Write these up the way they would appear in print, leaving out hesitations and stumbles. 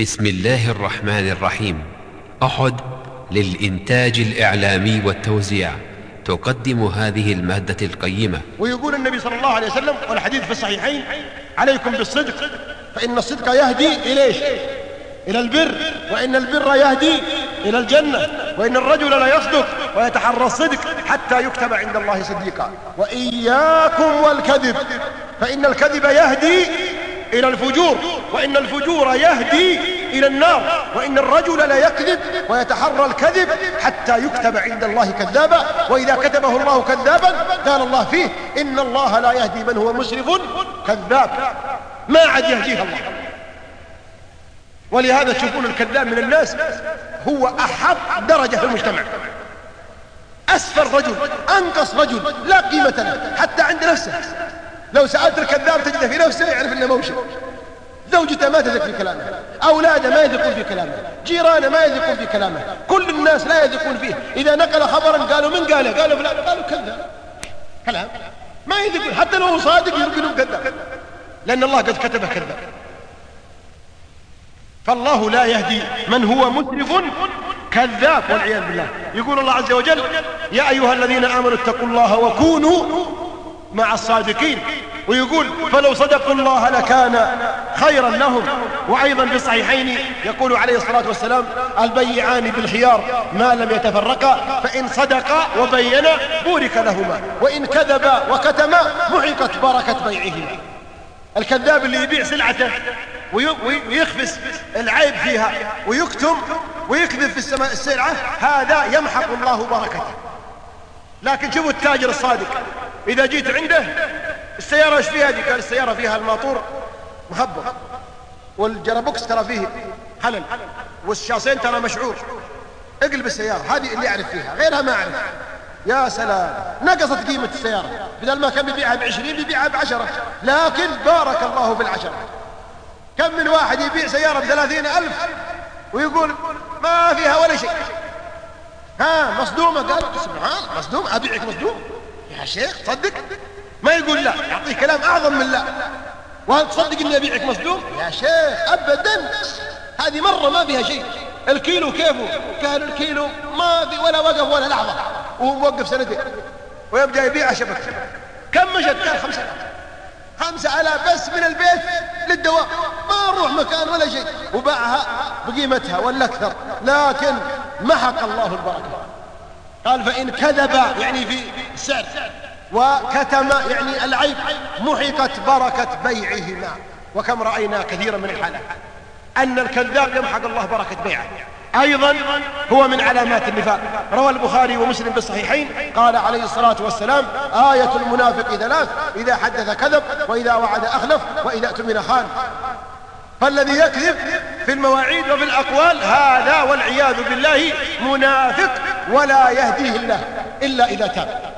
بسم الله الرحمن الرحيم. أحد للإنتاج الإعلامي والتوزيع تقدم هذه المادة القيمة. ويقول النبي صلى الله عليه وسلم والحديث في الصحيحين: عليكم بالصدق فإن الصدق يهدي إلى البر، وإن البر يهدي إلى الجنة، وإن الرجل لا يصدق ويتحرى الصدق حتى يكتب عند الله صديقا، وإياكم والكذب فإن الكذب يهدي إلى الفجور، وإن الفجور يهدي إلى النار، وإن الرجل لا يكذب ويتحرى الكذب حتى يكتب عند الله كذابا، وإذا كتبه الله كذابا قال الله فيه: إن الله لا يهدي من هو مسرف كذاب. ما عاد يهديه الله. ولهذا تشوفون الكذاب من الناس هو أحط درجة في المجتمع، أسفل رجل، أنقص رجل، لا قيمة له حتى عند نفسه. لو سألت الكذاب تجده في نفسه يعرف أنه موشي. زوجته ما تثق في كلامه، أولاده ما يثقون في كلامه، جيرانه ما يثقون في كلامه، كل الناس لا يثقون فيه. إذا نقل خبرا قالوا من قاله؟ قالوا فلان، قالوا كذاب، كلام ما يثقون. حتى لو هو صادق يقولون كذاب، لأن الله قد كتبه كذاب. فالله لا يهدي من هو مسرف كذاب والعياذ بالله. يقول الله عز وجل: يا أيها الذين آمنوا اتقوا الله وكونوا مع الصادقين. ويقول: فلو صدقوا الله لكان خيرا لهم. وأيضا في الصحيحين يقول عليه الصلاة والسلام: البيعان بالخيار ما لم يتفرقا، فإن صدقا وبينا بورك لهما، وإن كذبا وكتما محقت بركة بيعهما. الكذاب اللي يبيع سلعته ويخفس العيب فيها ويكتم ويكذب في السلعة، هذا يمحق الله بركته. لكن شوفوا التاجر الصادق، إذا جيت عنده: السيارة ايش فيها دي؟ قال: السيارة فيها الماطور مهبط، والجرابوكس ترى فيه حلل، والشاسين ترى مشعور، اقلب السيارة. هذه اللي يعرف فيها، غيرها ما أعرف. يا سلام، نقصت قيمة السيارة، بدل ما كان بيبيعها ب20 بيبيعها ب10، لكن بارك الله بالعشرة. كم من واحد يبيع سيارة ب30,000 ويقول ما فيها ولا شيء، مصدومة. قال: سبحان، مصدوم؟ أبيعك مصدوم يا شيخ؟ صدق؟ ما يقول لا، يعطيه كلام أعظم من لا. وهل تصدق إني أبيعك مصدوم يا شيخ؟ أبدا، هذه مرة ما فيها شيء. الكيلو كيفه؟ قال: الكيلو ما في ولا وقف ولا لحظة، وهو موقف سنتين ويبدأ يبيع شبك. كم مشت؟ قال: 5,000 بس من البيت للدواء، ما نروح مكان ولا شيء، وباعها بقيمتها ولا أكثر، لكن محق الله البركة. قال: فإن كذب يعني في السعر، وكتم يعني العيب، محقت بركة بيعهما. وكم رأينا كثيرا من الحالات أن الكذاب يمحق الله بركة بيعه. أيضا هو من علامات النفاق. روى البخاري ومسلم بالصحيحين قال عليه الصلاة والسلام: آية المنافق 3: إذا حدث كذب، وإذا وعد أخلف، وإذا اؤتمن خان. فالذي يكذب في المواعيد وفي الأقوال هذا والعياذ بالله منافق، ولا يهديه الله إلا إذا تاب.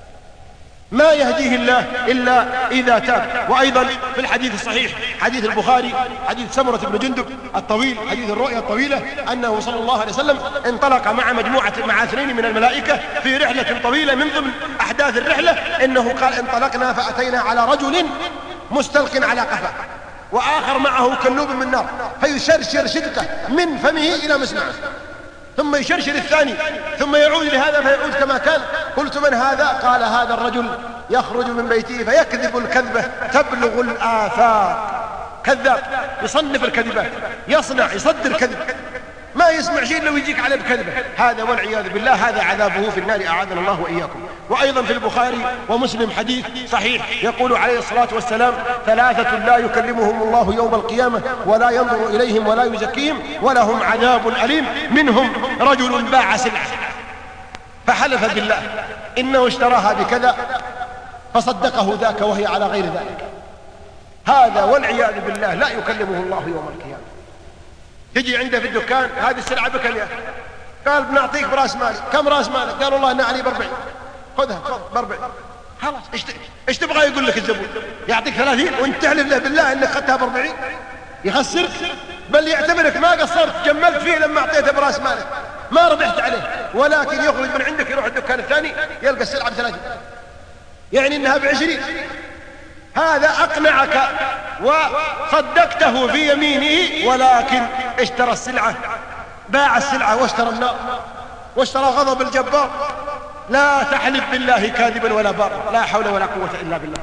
ما يهديه الله إلا إذا تاب. وأيضا في الحديث الصحيح حديث البخاري حديث سمرة بن جندب الطويل، حديث الرؤيا الطويلة، أنه صلى الله عليه وسلم انطلق مع 2 من الملائكة في رحلة طويلة. من ضمن أحداث الرحلة إنه قال: انطلقنا فأتينا على رجل مستلق على قفاه، وآخر معه كلوب من نار، فيشرشر شدقه من فمه إلى مسمعه، ثم يشرشر الثاني، ثم يعود لهذا فيعود كما كان. قلت: من هذا؟ قال: هذا الرجل يخرج من بيته فيكذب الكذبة تبلغ الآفاق. كذاب، يصنف الكذبات، يصدر كذب، ما يسمع شيء لو يجيك عليه بكذبة. هذا والعياذ بالله هذا عذابه في النار، أعاذنا الله وإياكم. وأيضا في البخاري ومسلم حديث صحيح يقول عليه الصلاة والسلام: 3 لا يكلمهم الله يوم القيامة ولا ينظر إليهم ولا يزكيهم ولهم عذاب أليم. منهم رجل باع سلعة فحلف بالله إنه اشتراها بكذا فصدقه ذاك وهي على غير ذلك. هذا والعياذ بالله لا يكلمه الله يوم القيامة. تجي عنده في الدكان: هذه السلعة بكم يا أخي؟ قال: بنعطيك براس مالي. كم راس مالك؟ قال: والله أنا علي ب40. خذها ب40. خلاص، ايش تبغى يقول لك الزبون؟ يعطيك 30 وانت تحلف له بالله انك اخذتها ب40؟ يخسرك، بل يعتبرك ما قصرت، جملت فيه لما اعطيته براس مالك، ما ربحت عليه. ولكن يخرج من عندك يروح الدكان الثاني يلقى السلعة ب30، يعني انها ب20. هذا أقنعك وصدقته في يمينه، ولكن اشترى السلعة، باع السلعة واشترى النار واشترى غضب الجبار. لا تحلف بالله كاذبا ولا بارا، لا حول ولا قوة إلا بالله.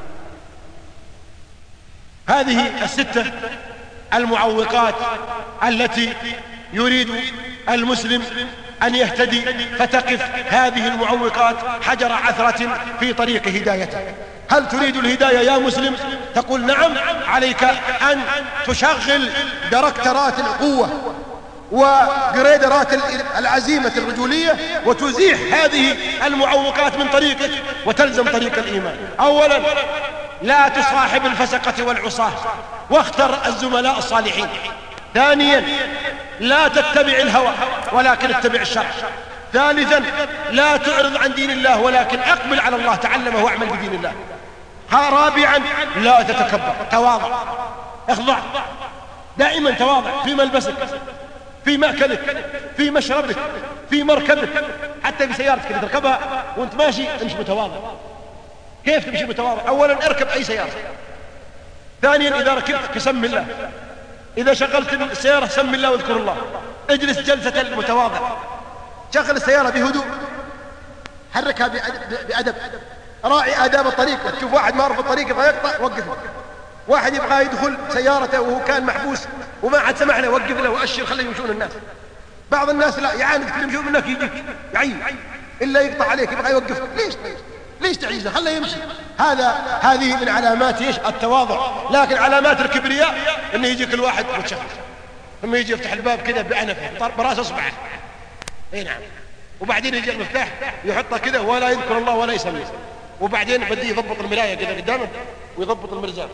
هذه الستة المعوقات التي يريد المسلم أن يهتدي، فتقف هذه المعوقات حجر عثرة في طريق هدايته. هل تريد الهداية يا مسلم؟ تقول نعم. عليك أن تشغل دركترات القوة وجريدرات العزيمة الرجولية وتزيح هذه المعوقات من طريقك وتلزم طريق الإيمان. أولا، لا تصاحب الفسقة والعصاة واختر الزملاء الصالحين. ثانيا، لا تتبع الهوى ولكن اتبع الشرع. ثالثا، لا تعرض عن دين الله ولكن اقبل على الله، تعلمه واعمل بدين الله. رابعا، لا تتكبر، تواضع، اخضع، دائما تواضع في ملبسك، في مأكلك، في مشربك، في مركبك، حتى في سيارتك اللي تركبها وانت ماشي امشي متواضع. كيف تمشي متواضع؟ اولا اركب اي سيارة. ثانيا، اذا ركبت فسم الله، اذا شغلت السيارة سم الله واذكر الله. اجلس جلسة المتواضع، شغل السيارة بهدوء، حركها بأدب، راعي آداب الطريق. تشوف واحد ما عرف الطريق يبغى يقطع وقفه، واحد يبغى يدخل سيارته وهو كان محبوس وما حد سمح له وقف له وأشر خليه يمشون الناس. بعض الناس لا يعاند كل يمشون منك يجيك يعين إلا يقطع عليك يبغى يوقف. ليش تعيزه؟ خليه يمشي. هذه من علامات ايش؟ التواضع. لكن علامات الكبرياء انه يجيك الواحد متشخص ثم يجي يفتح الباب كذا بعنفه براس اصبعه، اي نعم، وبعدين يجي المفتاح يحطه كذا ولا يذكر الله ولا يسمي، وبعدين بدي يضبط المرايه كذا قدامه ويضبط المرزاق،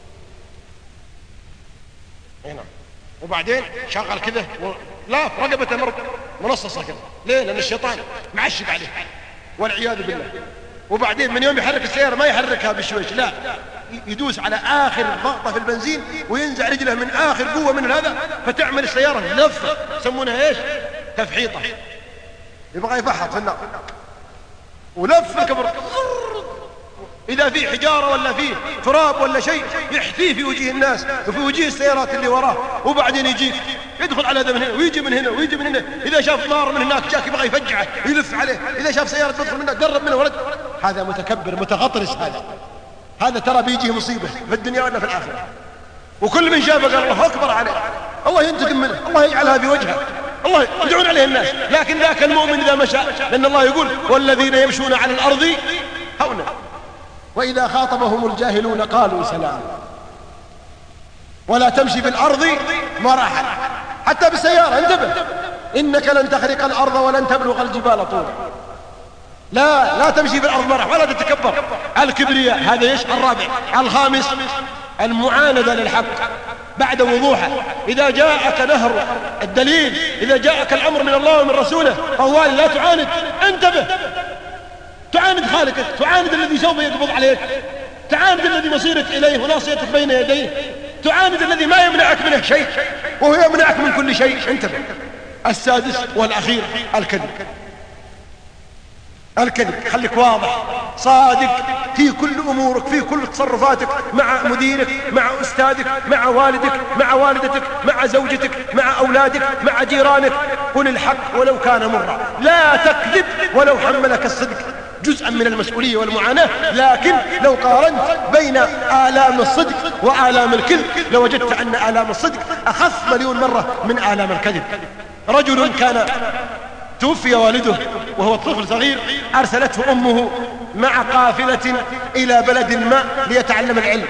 اي نعم، وبعدين شغل كذا لا رقبته منصصه كذا. ليه؟ لان الشيطان معشق عليه والعياذ بالله. وبعدين من يوم يحرك السيارة ما يحركها بشويش، لا، يدوس على آخر ضغطة في البنزين وينزع رجله من آخر قوة من هذا، فتعمل السيارة لفة يسمونها ايش؟ تفحيطة. يبغى يفحط في النار ولفة كبر، إذا في حجارة ولا في تراب ولا شيء يحثيه في وجه الناس وفي وجه السيارات اللي وراه. وبعدين يجيك يدخل على هذا من هنا ويجي من هنا ويجي من هنا. إذا شاف نار من هناك جاك يبغى يفجعه يلف عليه. إذا شاف سيارة تدخل منك قرب منه ورد. هذا متكبر متغطرس. هذا ترى بيجيه مصيبة في الدنيا ولا في الآخرة. وكل من شافه قال الله أكبر عليه، الله ينتقم منه، الله يجعلها في وجهه، الله يدعون عليه الناس. لكن ذاك المؤمن إذا مشى، لأن الله يقول والذين يمشون على الأرض هونا وإذا خاطبهم الجاهلون قالوا سلام. ولا تمشي في الأرض مرحا، حتى بالسيارة انتبه، إنك لن تخرق الأرض ولن تبلغ الجبال طولا. لا تمشي في الأرض مرح ولا تتكبر. الكبرياء هذا ايش؟ الرابع. الخامس المعاندة للحق بعد وضوحه. إذا جاءك نهر الدليل، إذا جاءك الأمر من الله ومن رسوله طوال لا تعاند، انتبه. تعاند خالقك، تعاند الذي سوف يقبض عليك، تعاند الذي مصيرك إليه وناصيتك بين يديه، تعاند الذي ما يمنعك منه شيء وهو يمنعك من كل شيء. انتبه. السادس والأخير الكذب. خليك واضح صادق في كل أمورك، في كل تصرفاتك، مع مديرك، مع أستاذك، مع والدك، مع والدتك، مع زوجتك، مع أولادك، مع جيرانك. قل الحق ولو كان مرا، لا تكذب ولو حملك الصدق جزءا من المسؤولية والمعاناة. لكن لو قارنت بين آلام الصدق وآلام الكذب لوجدت أن آلام الصدق أخف مليون مرة من آلام الكذب. رجل كان توفي والده وهو طفل صغير، أرسلته أمه مع قافلة إلى بلد ما ليتعلم العلم،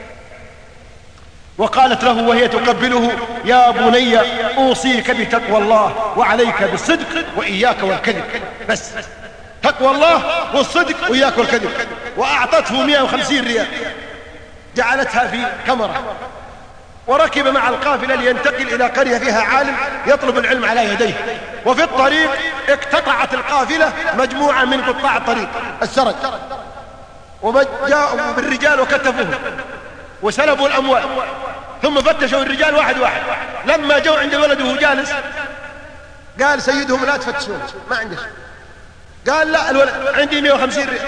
وقالت له وهي تقبله يا بني أوصيك بتقوى الله وعليك بالصدق وإياك والكذب. بس تقوى الله والصدق وإياك والكذب. وأعطته 150 ريال جعلتها في كمرة، وركب مع القافلة لينتقل إلى قرية فيها عالم يطلب العلم على يديه. وفي الطريق اقتطعت القافلة مجموعة من قطاع الطريق السرج، وجاءوا بالرجال وكتفوهم وسلبوا الأموال، ثم فتشوا الرجال واحد واحد. لما جاءوا عند الولد وهو جالس قال سيدهم لا تفتشون، ما عندك. قال لا الولد عندي 150 ريال.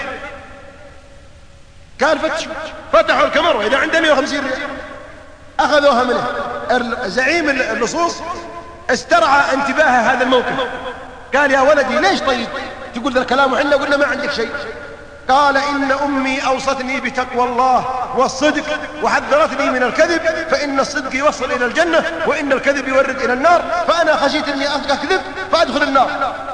قال فتحوا الكاميرا إذا عنده 150 ريال. أخذوها منه زعيم اللصوص استرعى انتباه هذا الموقف. قال يا ولدي ليش طيب تقول ذا الكلام وحنا قلنا ما عندك شيء؟ قال إن أمي أوصتني بتقوى الله والصدق وحذرتني من الكذب، فإن الصدق يوصل إلى الجنة وإن الكذب يورد إلى النار، فأنا خشيت أني أكذب فأدخل النار.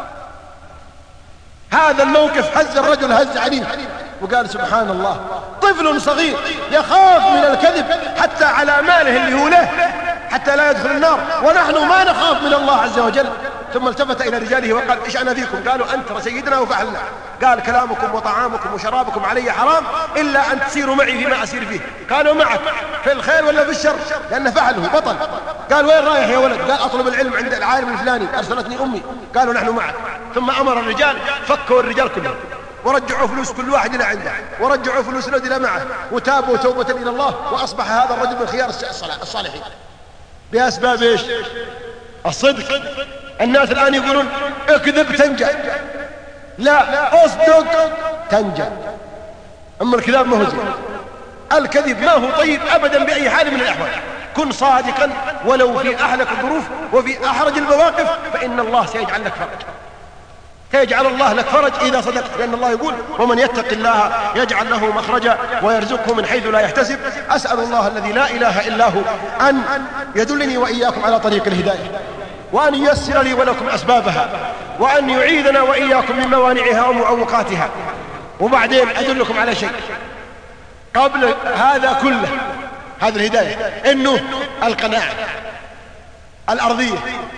هذا الموقف هز الرجل هز عنيف، وقال سبحان الله، طفل صغير يخاف من الكذب حتى على ماله اللي هو له حتى لا يدخل النار، ونحن ما نخاف من الله عز وجل. ثم التفت إلى رجاله وقال إيش أنا فيكم؟ قالوا أنت سيدنا وفعلنا. قال كلامكم وطعامكم وشرابكم علي حرام إلا أن تسيروا معي فيما أسير فيه. قالوا معك في الخير ولا في الشر؟ لأنه فعله بطل. قال وين رايح يا ولد؟ قال أطلب العلم عند العالم الفلاني أرسلتني أمي. قالوا نحن معك. ثم أمر الرجال فكوا الرجال كلهم ورجعوا فلوس كل واحد إلى عنده ورجعوا فلوس الذي معه وتابوا توبة إلى الله، وأصبح هذا الرجل من خيار الصالحين بأسباب إيش؟ الصدق. الناس الآن يقولون اكذب تنجى، لا اصدق تنجى. أما الكذاب ما هو زين، الكذب ما هو طيب أبدا بأي حال من الأحوال. كن صادقا ولو في أحلك الظروف وفي أحرج المواقف، فإن الله سيجعل لك فرج، سيجعل الله لك فرج إذا صدقت، لأن الله يقول ومن يتق الله يجعل له مخرجا ويرزقه من حيث لا يحتسب. أسأل الله الذي لا إله إلا هو أن يدلني وإياكم على طريق الهداية، وأن ييسر لي ولكم أسبابها، وأن يعيذنا وإياكم من موانعها ومعوقاتها. وبعدين أدلكم على شيء قبل هذا كله، هذه الهداية، إنه القناعة الأرضية،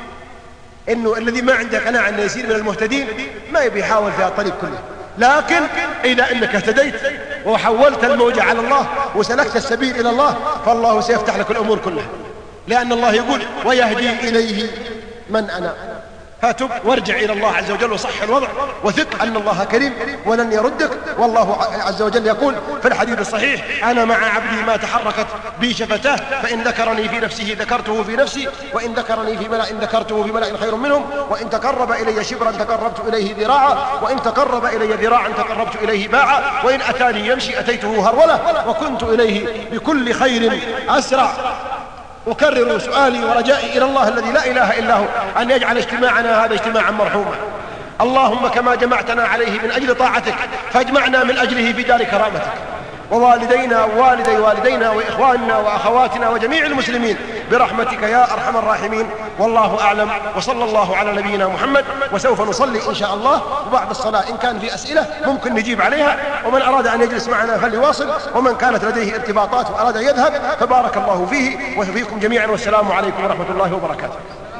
إنه الذي ما عنده قناعة أنه يصير من المهتدين ما يبي يحاول في الطريق كله. لكن إذا أنك اهتديت وحولت الموجة على الله وسلكت السبيل إلى الله، فالله سيفتح لك الأمور كلها، لأن الله يقول ويهدي إليه من أنا. فتب وارجع إلى الله عز وجل وصح الوضع، وثق أن الله كريم ولن يردك. والله عز وجل يقول في الحديث الصحيح أنا مع عبدي ما تحركت بي شفتاه، فإن ذكرني في نفسه ذكرته في نفسي، وإن ذكرني في ملأ ذكرته في ملأ خير منهم، وإن تقرب إلي شبرا تقربت إليه ذراعا، وإن تقرب إلي ذراعا تقربت إليه باعا، وإن أتاني يمشي أتيته هرولة، وكنت إليه بكل خير أسرع. أكرر سؤالي ورجائي إلى الله الذي لا إله إلا هو أن يجعل اجتماعنا هذا اجتماعا مرحوما. اللهم كما جمعتنا عليه من أجل طاعتك فاجمعنا من أجله في دار كرامتك، ووالدينا ووالدي والدينا وإخواننا وأخواتنا وجميع المسلمين برحمتك يا أرحم الراحمين. والله أعلم، وصلى الله على نبينا محمد. وسوف نصلي إن شاء الله، وبعد الصلاة إن كان في أسئلة ممكن نجيب عليها، ومن أراد أن يجلس معنا فليواصل، ومن كانت لديه ارتباطات وأراد أن يذهب فبارك الله فيه وفيكم جميعا، والسلام عليكم ورحمة الله وبركاته.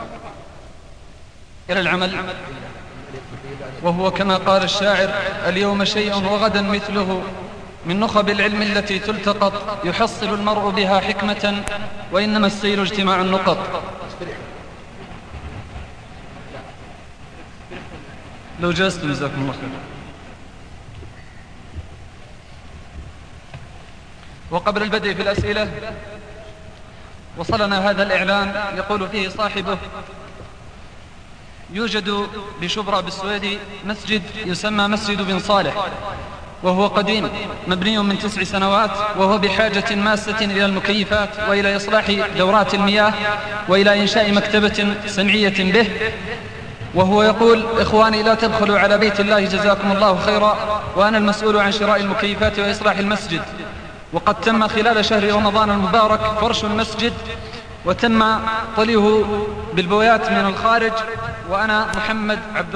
إلى العمل، وهو كما قال الشاعر اليوم شيء وغدا مثله، من نخب العلم التي تلتقط يحصل المرء بها حكمة، وإنما السير اجتماع النقط. لو جلستم جزاكم الله خير. وقبل البدء في الأسئلة وصلنا هذا الإعلان يقول فيه صاحبه يوجد بشبرا بالسويدي مسجد يسمى مسجد بن صالح، وهو قديم مبني من 9 سنوات، وهو بحاجة ماسة إلى المكيفات وإلى إصلاح دورات المياه وإلى إنشاء مكتبة سمعية به. وهو يقول إخواني لا تبخلوا على بيت الله جزاكم الله خيرا، وأنا المسؤول عن شراء المكيفات وإصلاح المسجد. وقد تم خلال شهر رمضان المبارك فرش المسجد وتم طليه بالبويات من الخارج. وأنا محمد عبد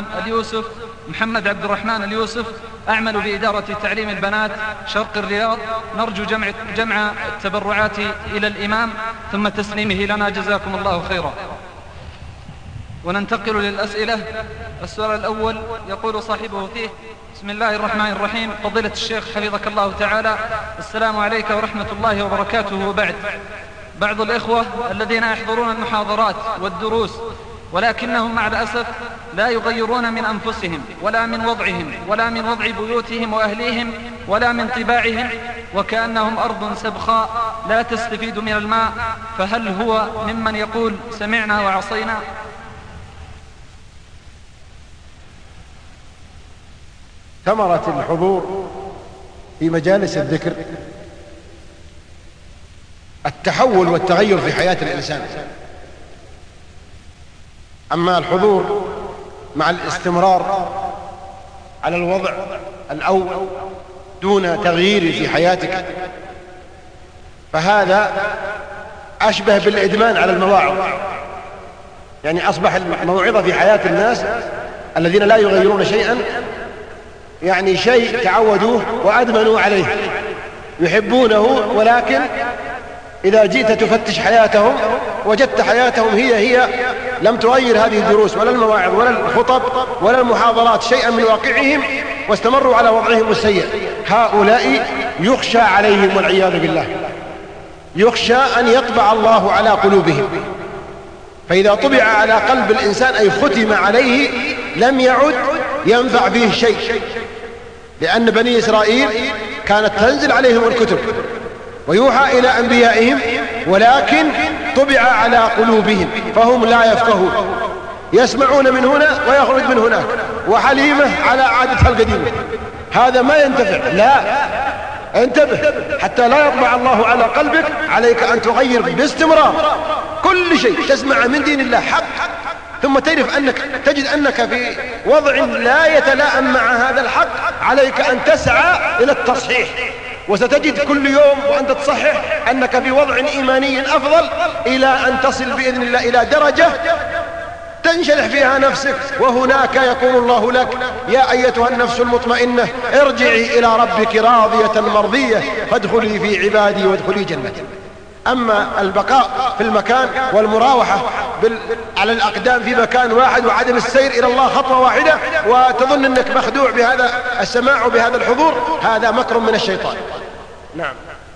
الرحمن اليوسف أعمل بإدارة تعليم البنات شرق الرياض. نرجو جمع التبرعات إلى الإمام ثم تسليمه لنا جزاكم الله خيرا. وننتقل للأسئلة. السؤال الأول يقول صاحبه فيه بسم الله الرحمن الرحيم. فضيلة الشيخ حفظك الله تعالى، السلام عليك ورحمة الله وبركاته. وبعد، بعض الإخوة الذين يحضرون المحاضرات والدروس ولكنهم مع الأسف لا يغيرون من أنفسهم ولا من وضعهم ولا من وضع بيوتهم وأهليهم ولا من طباعهم، وكأنهم أرض سبخاء لا تستفيد من الماء، فهل هو ممن يقول سمعنا وعصينا؟ ثمرة الحضور في مجالس الذكر التحول والتغير في حياة الإنسان. أما الحضور مع الاستمرار على الوضع الأول دون تغيير في حياتك فهذا أشبه بالإدمان على المواعظ. يعني أصبح الموعظة في حياة الناس الذين لا يغيرون شيئا يعني شيء تعودوه وأدمنوا عليه يحبونه، ولكن إذا جئت تفتش حياتهم وجدت حياتهم هي لم تغير هذه الدروس ولا المواعظ ولا الخطب ولا المحاضرات شيئا من واقعهم، واستمروا على وضعهم السيء. هؤلاء يخشى عليهم والعياذ بالله، يخشى أن يطبع الله على قلوبهم. فإذا طبع على قلب الإنسان أي ختم عليه لم يعد ينفع فيه شيء، لأن بني إسرائيل كانت تنزل عليهم الكتب ويوحى إلى أنبيائهم، ولكن طبع على قلوبهم فهم لا يفقهون، يسمعون من هنا ويخرج من هناك، وحليمة على عادتها القديمة. هذا ما ينتفع. لا، انتبه حتى لا يطبع الله على قلبك. عليك أن تغير باستمرار كل شيء تسمع من دين الله حق، ثم تجد أنك في وضع لا يتلائم مع هذا الحق. عليك أن تسعى إلى التصحيح، وستجد كل يوم وأنت تصحح أنك في وضع إيماني أفضل، إلى أن تصل بإذن الله إلى درجة تنشرح فيها نفسك، وهناك يقول الله لك: يا أيتها النفس المطمئنة ارجعي إلى ربك راضية مرضية فادخلي في عبادي وادخلي جنتي. أما البقاء في المكان والمراوحة على الأقدام في مكان واحد وعدم السير إلى الله خطوة واحدة وتظن أنك مخدوع بهذا السماع وبهذا الحضور، هذا مكر من الشيطان. نعم.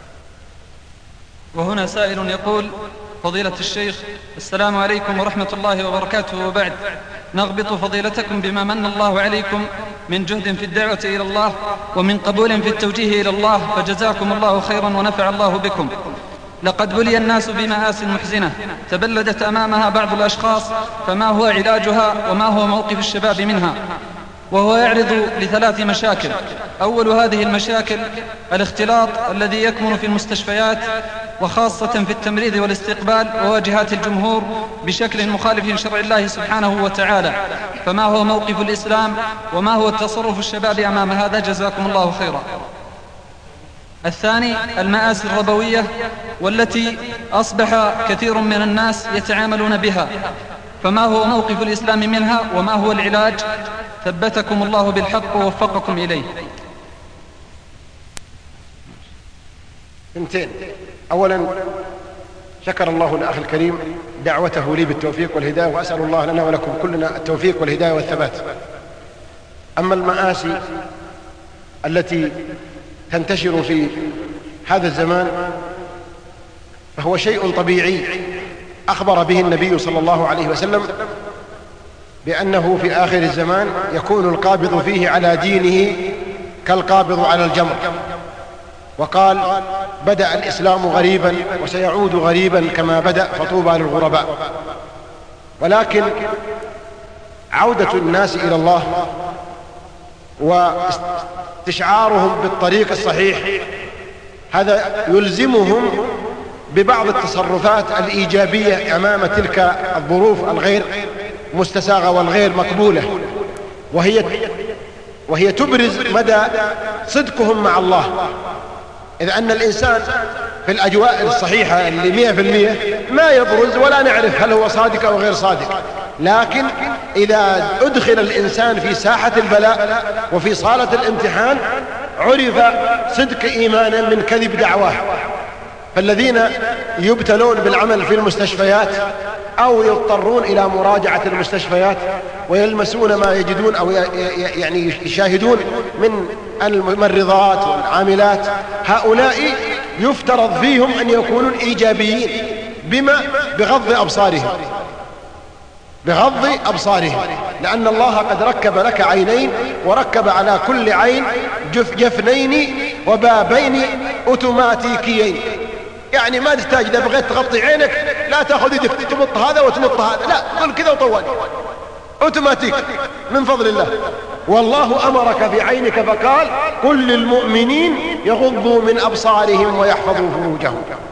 وهنا سائل يقول: فضيلة الشيخ، السلام عليكم ورحمة الله وبركاته، وبعد، نغبط فضيلتكم بما من الله عليكم من جهد في الدعوة إلى الله ومن قبول في التوجيه إلى الله، فجزاكم الله خيرا ونفع الله بكم. لقد بلي الناس بمآسٍ محزنة تبلدت أمامها بعض الأشخاص، فما هو علاجها وما هو موقف الشباب منها؟ وهو يعرض لثلاث مشاكل. أول هذه المشاكل الاختلاط الذي يكمن في المستشفيات، وخاصة في التمريض والاستقبال وواجهات الجمهور بشكل مخالف لشرع الله سبحانه وتعالى، فما هو موقف الإسلام وما هو تصرف الشباب أمام هذا؟ جزاكم الله خيرا. الثاني المآسي الربوية، والتي أصبح كثير من الناس يتعاملون بها، فما هو موقف الإسلام منها وما هو العلاج؟ ثبتكم الله بالحق ووفقكم إليه. اثنتين. أولا شكر الله الأخ الكريم دعوته لي بالتوفيق والهداية، وأسأل الله لنا ولكم كلنا التوفيق والهداية والثبات. أما المآسي التي تنتشر في هذا الزمان فهو شيء طبيعي أخبر به النبي صلى الله عليه وسلم بأنه في آخر الزمان يكون القابض فيه على دينه كالقابض على الجمر، وقال: بدأ الإسلام غريبا وسيعود غريبا كما بدأ فطوبى للغرباء. ولكن عودة الناس إلى الله واستشعارهم بالطريق الصحيح هذا يلزمهم ببعض التصرفات الإيجابية أمام تلك الظروف الغير مستساغة والغير مقبولة، وهي تبرز مدى صدقهم مع الله. إذ أن الإنسان في الأجواء الصحيحة اللي 100% ما يبرز ولا نعرف هل هو صادق أو غير صادق، لكن إذا أدخل الإنسان في ساحة البلاء وفي صالة الامتحان عرف صدق إيمانا من كذب دعواه. فالذين يبتلون بالعمل في المستشفيات أو يضطرون إلى مراجعة المستشفيات ويلمسون ما يجدون أو يعني يشاهدون من الممرضات والعاملات، هؤلاء يفترض فيهم أن يكونوا إيجابيين. بما؟ بغض أبصارهم، لأن الله قد ركب لك عينين وركب على كل عين جفنين وبابين أوتوماتيكيين. يعني ما تحتاج إذا بغيت تغطي عينك لا تأخذ يدك تمط هذا وتمط هذا، لا، قل كذا وطول أوتوماتيك من فضل الله. والله أمرك في عينك فقال: قل للمؤمنين يغضوا من أبصارهم ويحفظوا فروجهم.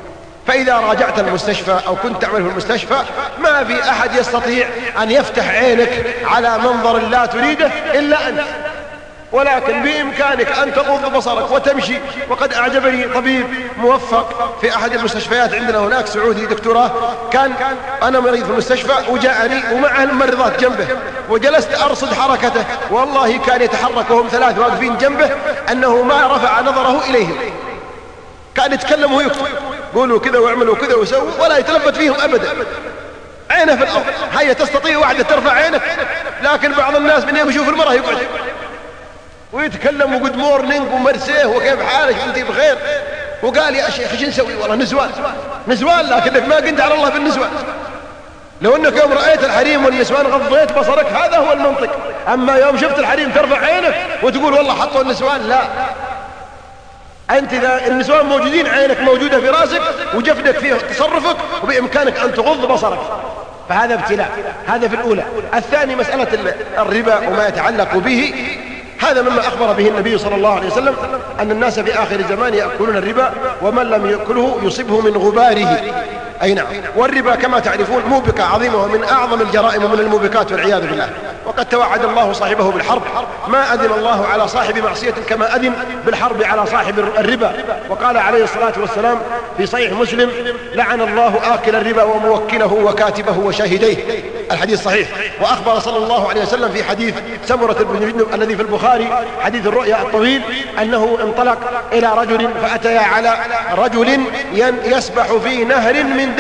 فإذا راجعت المستشفى أو كنت تعمل في المستشفى ما في أحد يستطيع أن يفتح عينك على منظر لا تريده إلا أنت، ولكن بإمكانك أن تغض بصرك وتمشي. وقد أعجبني طبيب موفق في أحد المستشفيات عندنا هناك سعودي دكتوراه، كان أنا مريض في المستشفى وجاءني ومعه الممرضات جنبه، وجلست أرصد حركته، والله كان يتحرك وهم 3 واقفين جنبه أنه ما رفع نظره إليهم، كان يتكلم ويكتب، قولوا كذا واعملوا كذا وسووا، ولا يتلفت فيهم أبدا، عينه في الأرض. هيا تستطيع واحدة ترفع عينك؟ لكن بعض الناس من يوم يشوف المرأة يقعد ويتكلم وجود مورنينج ومرسيه وكيف حالك انت بخير، وقال يا شيخ ايش نسوي؟ والله نسوان لكنك ما قلت على الله بالنسوان. لو انك يوم رأيت الحريم والنسوان غضيت بصرك، هذا هو المنطق. اما يوم شفت الحريم ترفع عينك وتقول والله حطوا النسوان، لا، انت اذا النسوان موجودين عينك موجودة في راسك وجفنك فيه تصرفك، وبامكانك ان تغض بصرك، فهذا ابتلاء. هذا في الاولى. الثاني مسألة الربا وما يتعلق به، هذا مما أخبر به النبي صلى الله عليه وسلم أن الناس في آخر الزمان يأكلون الربا، ومن لم يأكله يصيبه من غباره. أي نعم. والربا كما تعرفون موبقة عظيمة ومن أعظم الجرائم ومن الموبقات والعياذ بالله، وقد توعد الله صاحبه بالحرب. ما أذن الله على صاحب معصية كما أذن بالحرب على صاحب الربا. وقال عليه الصلاة والسلام في صحيح مسلم: لعن الله آكل الربا وموكله وكاتبه وشاهديه، الحديث صحيح. وأخبر صلى الله عليه وسلم في حديث سمرة بن جندب الذي في البخاري حديث الرؤيا الطويل أنه انطلق إلى رجل فأتيا على رجل يسبح في نهر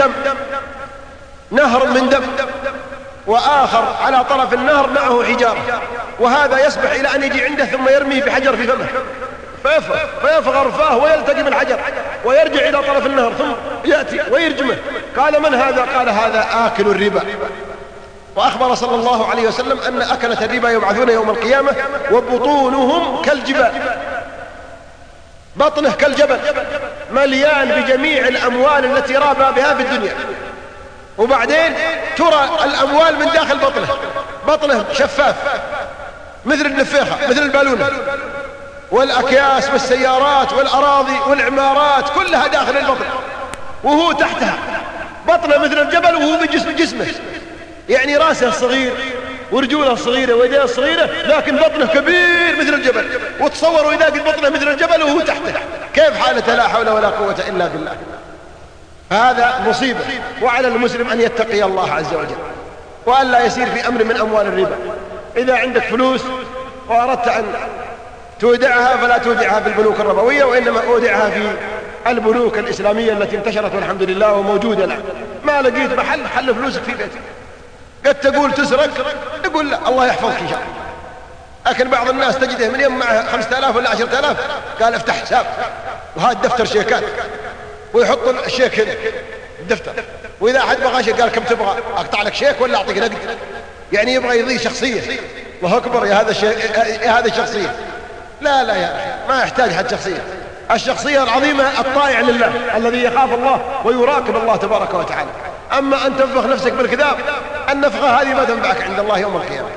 من دم، وآخر على طرف النهر معه حجارة، وهذا يسبح إلى أن يجي عنده ثم يرميه بحجر في فمه فيفغر فاه ويلتقم الحجر ويرجع إلى طرف النهر ثم يأتي ويرجمه. قال: من هذا؟ قال: هذا آكل الربا. وأخبر صلى الله عليه وسلم أن أكلة الربا يبعثون يوم القيامة وبطونهم كالجبال، بطنه كالجبل مليان بجميع الأموال التي رابى بها في الدنيا، وبعدين ترى الأموال من داخل بطنه شفاف مثل النفاخة مثل البالونة، والأكياس والسيارات والأراضي والعمارات كلها داخل البطن، وهو تحتها بطنه مثل الجبل، وهو بجسمه يعني راسه صغير ورجوله صغيرة ويديه صغيرة، لكن بطنه كبير مثل الجبل. وتصوروا إذا قد بطنه مثل الجبل وهو تحته كيف حالته؟ لا حول ولا قوة إلا بالله. هذا مصيبة. وعلى المسلم أن يتقي الله عز وجل وأن لا يسير في أمر من أموال الربا. إذا عندك فلوس وأردت أن تودعها فلا تودعها في البنوك الربوية، وإنما أودعها في البنوك الإسلامية التي انتشرت والحمد لله وموجودة الآن. ما لقيت محل حل فلوسك في بيتك. قد تقول تسرق، يقول لا الله يحفظك إن شاء الله. لكن بعض الناس تجده من يوم معه 5000 ولا 10000 قال افتح حساب وهذا دفتر شيكات، ويحط الشيك هنا الدفتر، وإذا أحد بغى شيء قال كم تبغى؟ أقطع لك شيك ولا أعطيك نقد؟ يعني يبغى يضيع شخصية. الله أكبر يا هذا الشخصية. لا يا أخي، ما يحتاج حد شخصية. الشخصية العظيمة الطائع لله الذي يخاف الله ويراقب الله تبارك وتعالى. أما أن تنفخ نفسك بالكذاب، النفخة هذه ما تنفعك عند الله يوم القيامة.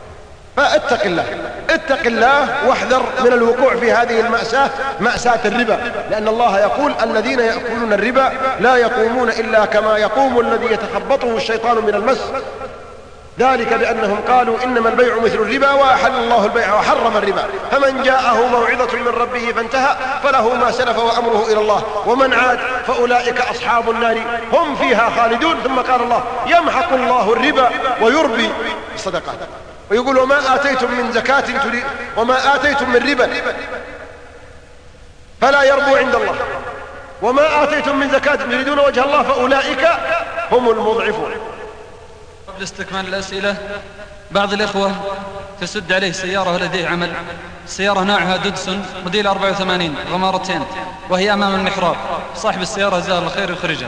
اتق الله واحذر من الوقوع في هذه المأساة، مأساة الربا، لأن الله يقول: الذين يأكلون الربا لا يقومون إلا كما يقوم الذي يتخبطه الشيطان من المس، ذلك بأنهم قالوا إنما البيع مثل الربا وأحل الله البيع وحرم الربا، فمن جاءه موعظة من ربه فانتهى فله ما سلف وأمره إلى الله ومن عاد فأولئك أصحاب النار هم فيها خالدون. ثم قال الله: يمحق الله الربا ويربي الصدقات. ويقول: وما آتيتم من زكاة وما آتيتم من ربا فلا يربو عند الله وما آتيتم من زكاة يريدون وجه الله فأولئك هم المضعفون. قبل استكمال الأسئلة، بعض الإخوة تسد عليه سيارة ولديه عمل، السيارة نوعها دودسون موديل 84 غمارتين، وهي أمام المحراب. صاحب السيارة جزاه الله خير يخرجها.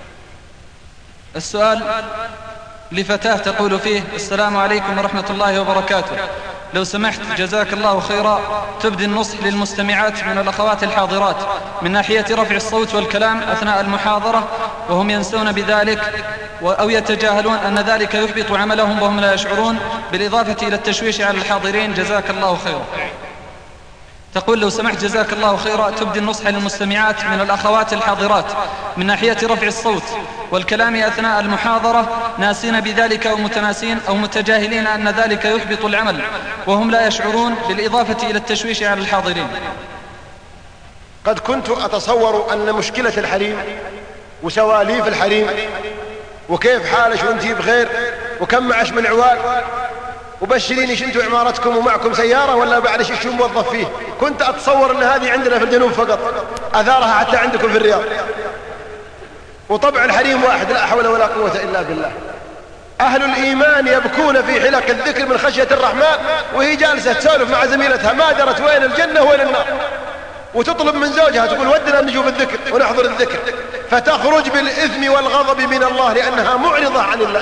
السؤال لفتاة تقول فيه: السلام عليكم ورحمة الله وبركاته، لو سمحت جزاك الله خيرا تبدي النصح للمستمعات من الأخوات الحاضرات من ناحية رفع الصوت والكلام أثناء المحاضرة وهم ينسون بذلك أو يتجاهلون أن ذلك يحبط عملهم وهم لا يشعرون، بالإضافة إلى التشويش على الحاضرين، جزاك الله خيرا. تقول: لو سمحت جزاك الله خيرا تبدي النصح للمستمعات من الأخوات الحاضرات من ناحية رفع الصوت والكلام أثناء المحاضرة، ناسين بذلك أو متناسين أو متجاهلين أن ذلك يحبط العمل وهم لا يشعرون، بالإضافة إلى التشويش على الحاضرين. قد كنت أتصور أن مشكلة الحريم وسواليف الحريم وكيف حالش وانتي بخير وكم معش من عوال وبشريني شنتوا عمارتكم ومعكم سيارة ولا بعدش شو موظف فيه، كنت أتصور أن هذه عندنا في الجنوب فقط، أثارها حتى عندكم في الرياض. وطبع الحريم واحد، لا حول ولا قوة إلا بالله. أهل الإيمان يبكون في حلق الذكر من خشية الرحمن وهي جالسة تسولف مع زميلتها ما درت وين الجنة وين النار، وتطلب من زوجها تقول ودنا نشوف الذكر ونحضر الذكر، فتخرج بالإثم والغضب من الله لأنها معرضة عن الله.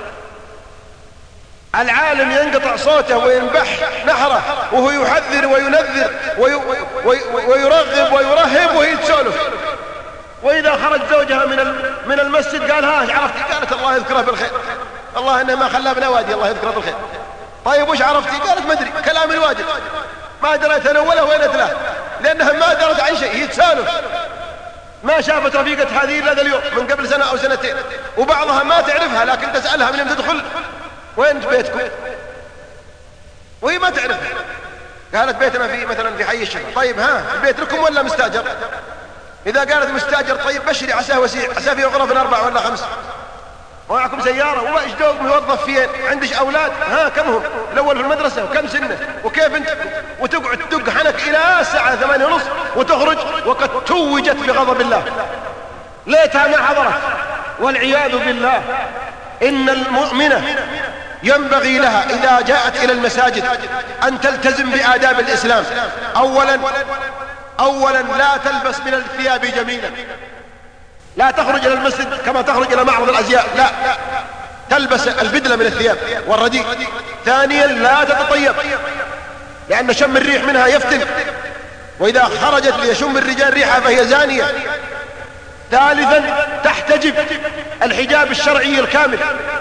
العالم ينقطع صوته وينبح نحره وهو يحذر وينذر ويرغب ويرهب وهي تسولف، وإذا خرج زوجها من المسجد قال ها عرفتي؟ قالت الله يذكره بالخير، الله إنه ما خلى ابن وادي الله يذكره بالخير. طيب وش عرفتي؟ قالت ما أدري، كلام الواجب ما دريت أنا ولا وين أتلاه، لأنها ما درت عن شيء، هي تسولف ما شافت رفيقة هذه إلا ذا اليوم من قبل سنة أو سنتين، وبعضها ما تعرفها لكن تسألها من يوم تدخل وين بيتكم وهي ما تعرفها، قالت بيتنا في مثلا في حي الشفا. طيب ها البيت لكم ولا مستاجر؟ إذا قالت مستاجر طيب بشري عساه وسيع، عساه فيه غرف 4 ولا 5، ومعكم سيارة وإيش دوق موظف فين؟ عندش أولاد؟ ها كم هم؟ الأول في المدرسة وكم سنة وكيف أنت؟ وتقعد تدق حنك إلى الساعة 8:30 وتخرج وقد توجت بغضب الله، ليتها ما حضرت. والعياذ بالله إن المؤمنة ينبغي لها إذا جاءت إلى المساجد أن تلتزم بآداب الإسلام. أولا لا تلبس من الثياب جميلا، لا تخرج إلى المسجد كما تخرج إلى معرض الأزياء، لا تلبس البدلة من الثياب والرديء. ثانيا لا تتطيب لأن شم الريح منها يفتن، وإذا خرجت ليشم الرجال ريحها فهي زانية. ثالثا تحتجب الحجاب الشرعي الكامل،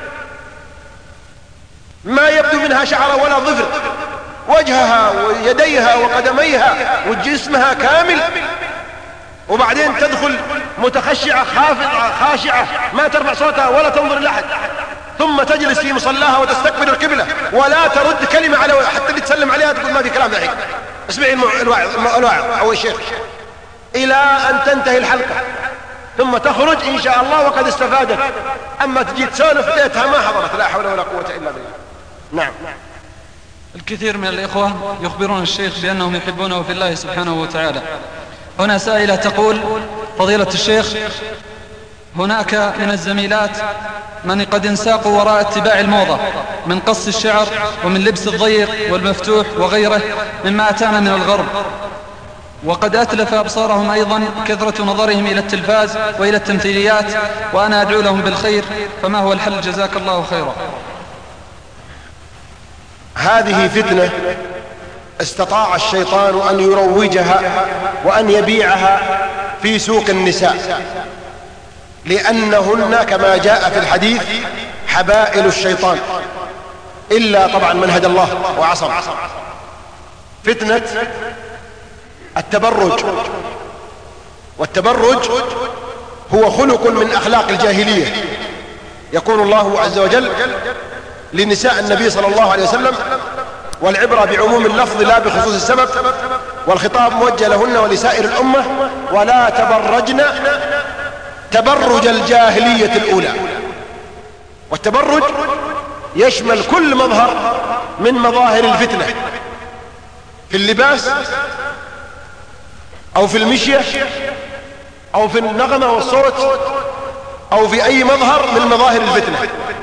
ما يبدو منها شعر ولا ظفر، وجهها ويديها وقدميها وجسمها كامل، وبعدين تدخل متخشعة خاشعة ما ترفع صوتها ولا تنظر لأحد، ثم تجلس في مصلاها وتستقبل القبلة ولا ترد كلمة على حتى اللي تسلم عليها تقول ما في كلام الحين اسمعي الواعظ أو الشيخ إلى أن تنتهي الحلقة، ثم تخرج إن شاء الله وقد استفادت. أما تجي تسولف ليتها ما حضرت، لا حول ولا قوة إلا بالله. نعم. الكثير من الإخوة يخبرون الشيخ بأنهم يحبونه في الله سبحانه وتعالى. هنا سائلة تقول: فضيلة الشيخ، هناك من الزميلات من قد انساقوا وراء اتباع الموضة من قص الشعر ومن لبس الضيق والمفتوح وغيره مما أتانا من الغرب، وقد أتلف أبصارهم أيضا كثرة نظرهم إلى التلفاز وإلى التمثيليات، وأنا أدعو لهم بالخير، فما هو الحل جزاك الله خيرا؟ هذه فتنة استطاع الشيطان أن يروجها وأن يبيعها في سوق النساء، لأنهن كما جاء في الحديث حبائل الشيطان، إلا طبعا من هدى الله وعصم. فتنة التبرج، والتبرج هو خلق من أخلاق الجاهلية. يقول الله عز وجل لنساء النبي صلى الله عليه وسلم: والعبرة بعموم اللفظ لا بخصوص السبب، والخطاب موجه لهن ولسائر الأمة: ولا تبرجن تبرج الجاهلية الأولى. والتبرج يشمل كل مظهر من مظاهر الفتنة في اللباس أو في المشية أو في النغمة والصوت أو في أي مظهر من مظاهر الفتنة.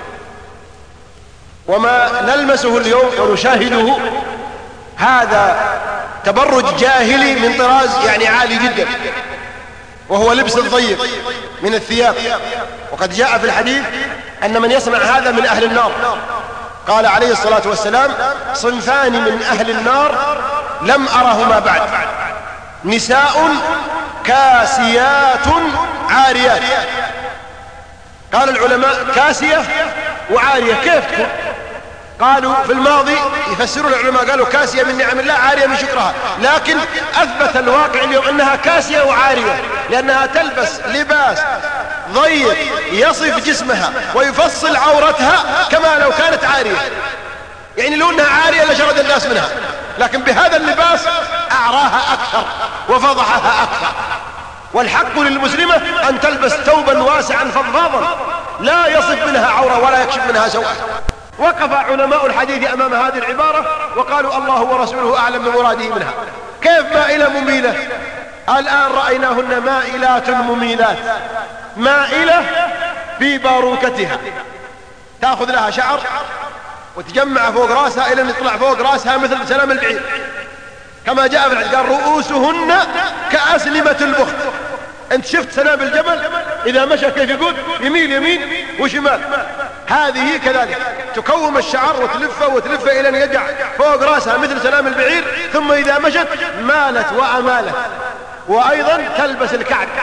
وما نلمسه اليوم ونشاهده هذا تبرج جاهلي من طراز يعني عالي جدا، وهو لبس الضيق من الثياب. وقد جاء في الحديث أن من يصنع هذا من أهل النار. قال عليه الصلاة والسلام: صنفان من أهل النار لم أرهما بعد: نساء كاسيات عاريات. قال العلماء: كاسية وعارية كيف تكون؟ قالوا في الماضي يفسرون العلماء قالوا كاسية من نعم الله عارية من شكرها، لكن أثبت الواقع اليوم أنها كاسية وعارية، لأنها تلبس لباس ضيق يصف جسمها ويفصل عورتها كما لو كانت عارية. يعني لو أنها عارية لشرد الناس منها، لكن بهذا اللباس أعراها أكثر وفضحها أكثر. والحق للمسلمة أن تلبس ثوبا واسعا فضفاضا لا يصف منها عورة ولا يكشف منها سوءا. وقف علماء الحديث أمام هذه العبارة وقالوا الله ورسوله أعلم بمراده منها. كيف مائلة مميلة؟ الآن رأيناهن مائلات مميلات، مائلة في باروكتها، تأخذ لها شعر وتجمع فوق راسها إلى أن يطلع فوق راسها مثل سلام البعير، كما جاء في الحديث قال رؤوسهن كأسلمة البخت. انت شفت سنام الجبل اذا مشى كيف يقول؟ يميل يمين وشمال. هذه كذلك تكوم الشعر وتلفه الى ان يقع فوق راسها مثل سنام البعير، ثم اذا مشت مالت وامالت. وايضا تلبس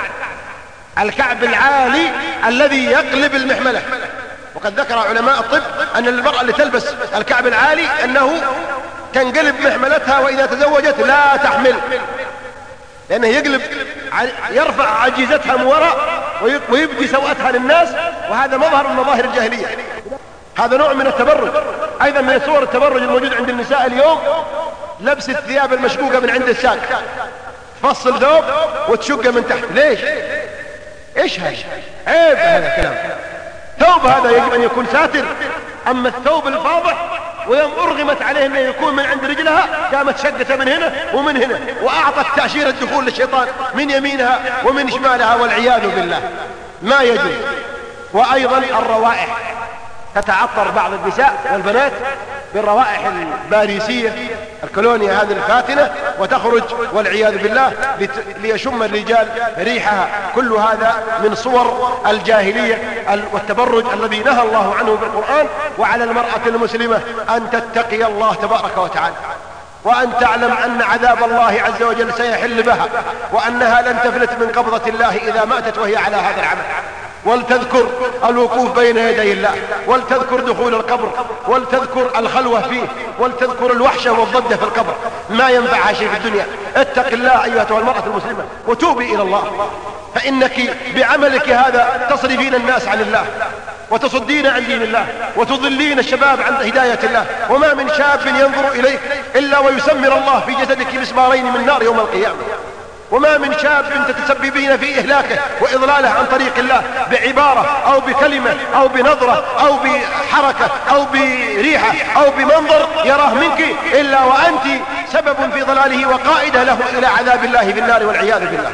الكعب العالي الذي يقلب المحملة. وقد ذكر علماء الطب ان المرأة اللي تلبس الكعب العالي انه تنقلب محملتها واذا تزوجت لا تحمل، لأنه يرفع عجيزتها من وراء ويبدي سوءتها للناس، وهذا مظهر من مظاهر الجاهلية. هذا نوع من التبرج. أيضا من صور التبرج الموجود عند النساء اليوم لبس الثياب المشقوقة من عند الساق، تفصل ثوب وتشقه من تحت. ليش؟ ايش هذا؟ عيب هذا الكلام. ثوب هذا يجب أن يكون ساتر. أما الثوب الفاضح ويوم أرغمت عليه أنه يكون من عند رجلها قامت شقته من هنا ومن هنا، وأعطت تأشيرة الدخول للشيطان من يمينها ومن شمالها والعياذ بالله. ما يجوز. وأيضا الروائح، تتعطر بعض النساء والبنات بالروائح الباريسية الكولونيا هذه الفاتنة وتخرج والعياذ بالله ليشم الرجال ريحها. كل هذا من صور الجاهلية والتبرج الذي نهى الله عنه بالقرآن. وعلى المرأة المسلمة أن تتقي الله تبارك وتعالى، وأن تعلم أن عذاب الله عز وجل سيحل بها، وأنها لن تفلت من قبضة الله إذا ماتت وهي على هذا العمل. ولتذكر الوقوف بين يدي الله، ولتذكر دخول القبر، ولتذكر الخلوة فيه، ولتذكر الوحشة والضجة في القبر. ما ينفعها شيء في الدنيا. اتق الله أيتها المرأة المسلمة وتوبي إلى الله، فإنك بعملك هذا تصرفين الناس عن الله وتصدين عن دين الله وتضلين الشباب عن هداية الله. وما من شاب ينظر إليك إلا ويسمر الله في جسدك مسمارين من نار يوم القيامة. وما من شاب تتسببين في إهلاكه وإضلاله عن طريق الله بعبارة أو بكلمة أو بنظرة أو بحركة أو بريحة أو بمنظر يراه منك إلا وأنت سبب في ضلاله وقائدة له إلى عذاب الله في النار والعياذ بالله.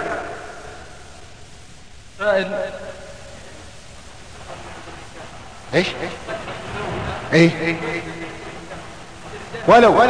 ايش؟ ايه؟ ولو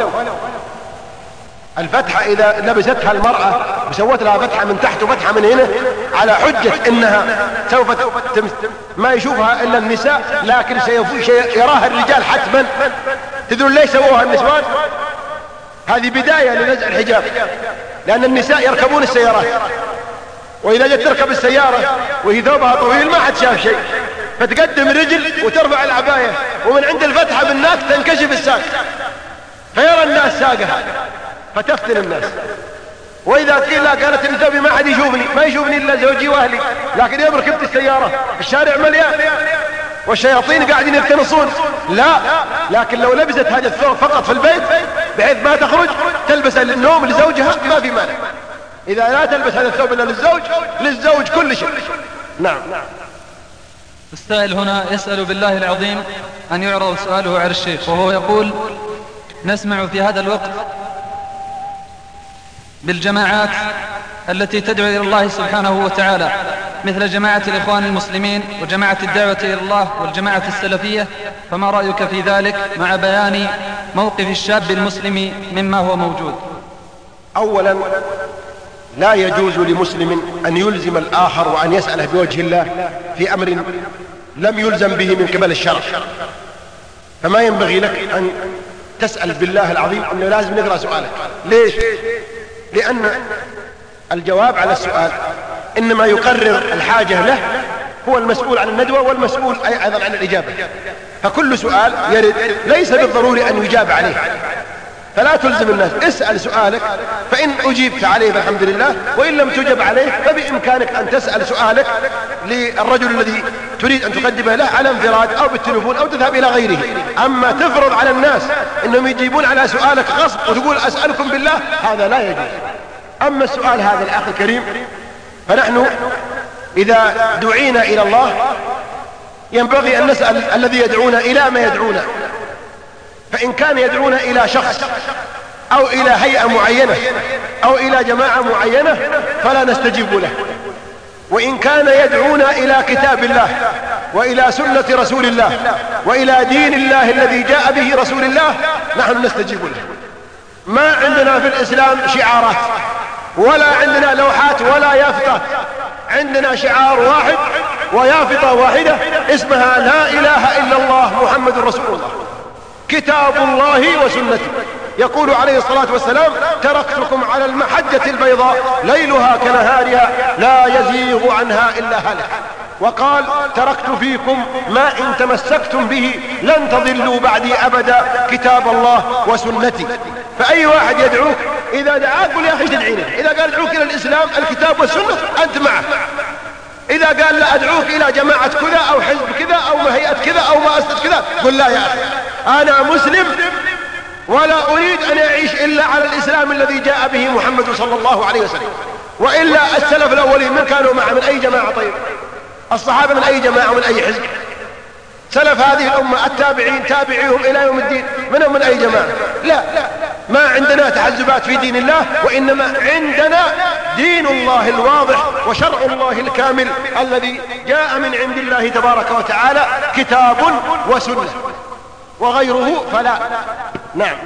الفتحة إذا لبستها المرأة وسوت لها فتحة من تحت وفتحة من هنا على حجة إنها سوف ما يشوفها إلا النساء، لكن يراها الرجال حتما. تدرون ليش سووها النسوان؟ هذه بداية لنزع الحجاب، لأن النساء يركبون السيارات، وإذا جت تركب السيارة وهي ثوبها طويل ما حد شاف شيء، فتقدم رجل وترفع العباية ومن عند الفتحة بالناك تنكشف الساق، فيرى الناس ساقها فتفتن الناس. وإذا قيل لا قالت إن ثوبي ما حد يشوفني، ما يشوفني إلا زوجي وأهلي، لكن يوم ركبت السيارة الشارع مليان والشياطين قاعدين يفتنصون. لا، لكن لو لبست هذا الثوب فقط في البيت بحيث ما تخرج تلبس للنوم لزوجها ما في مانع. إذا لا تلبس هذا الثوب إلا للزوج كل شيء. نعم. السائل هنا يسأل بالله العظيم أن يعرض سؤاله على الشيخ، وهو يقول: نسمع في هذا الوقت بالجماعات التي تدعو إلى الله سبحانه وتعالى، مثل جماعة الإخوان المسلمين وجماعة الدعوة إلى الله والجماعة السلفية، فما رأيك في ذلك مع بيان موقف الشاب المسلم مما هو موجود؟ أولا لا يجوز لمسلم أن يلزم الآخر وأن يسأله بوجه الله في أمر لم يلزم به من قبل الشرع. فما ينبغي لك أن تسأل بالله العظيم أنه لازم نقرأ سؤالك. ليش؟ لأن الجواب على السؤال إنما يقرر الحاجة له هو المسؤول عن الندوة والمسؤول أيضا عن الإجابة، فكل سؤال يرد ليس بالضروري أن يجاب عليه، فلا تلزم الناس. اسأل سؤالك، فإن أجيبت عليه فالحمد لله، وإن لم تجب عليه فبإمكانك أن تسأل سؤالك للرجل الذي تريد أن تقدمه له على انفراد أو بالتليفون أو تذهب إلى غيره. أما تفرض على الناس أنهم يجيبون على سؤالك غصب وتقول أسألكم بالله، هذا لا يجوز. أما السؤال هذا الأخ الكريم، فنحن إذا دعينا إلى الله ينبغي أن نسأل الذي يدعونا إلى ما يدعونا، فإن كان يدعونا إلى شخص أو إلى هيئة معينة أو إلى جماعة معينة فلا نستجيب له، وإن كان يدعونا إلى كتاب الله وإلى سنة رسول الله وإلى دين الله الذي جاء به رسول الله نحن نستجيب له. ما عندنا في الإسلام شعارات ولا عندنا لوحات ولا يافطات، عندنا شعار واحد ويافطة واحدة اسمها لا إله إلا الله محمد رسول الله، كتاب الله وسنته. يقول عليه الصلاة والسلام: تركتكم على المحجة البيضاء ليلها كنهارها لا يزيغ عنها إلا هالك. وقال: تركت فيكم ما إن تمسكتم به لن تضلوا بعدي أبدا، كتاب الله وسنتي. فأي واحد يدعوك إذا دعاك قل يا أخي تدعيني، إذا قال ادعوك إلى الإسلام الكتاب والسنة أنت معه، إذا قال لا أدعوك إلى جماعة كذا أو حزب كذا أو هيئة كذا أو مؤسسة كذا قل لا يا أخي أنا مسلم ولا أريد أن أعيش إلا على الإسلام الذي جاء به محمد صلى الله عليه وسلم. وإلا السلف الأولين من كانوا معه؟ من أي جماعة؟ طيب الصحابة من أي جماعة ومن أي حزب؟ سلف هذه الأمة التابعين تابعيهم إلى يوم الدين منهم من أي جماعة؟ لا، ما عندنا تحزبات في دين الله، وإنما عندنا دين الله الواضح وشرع الله الكامل الذي جاء من عند الله تبارك وتعالى، كتاب وسنة، وغيره فلا. نعم.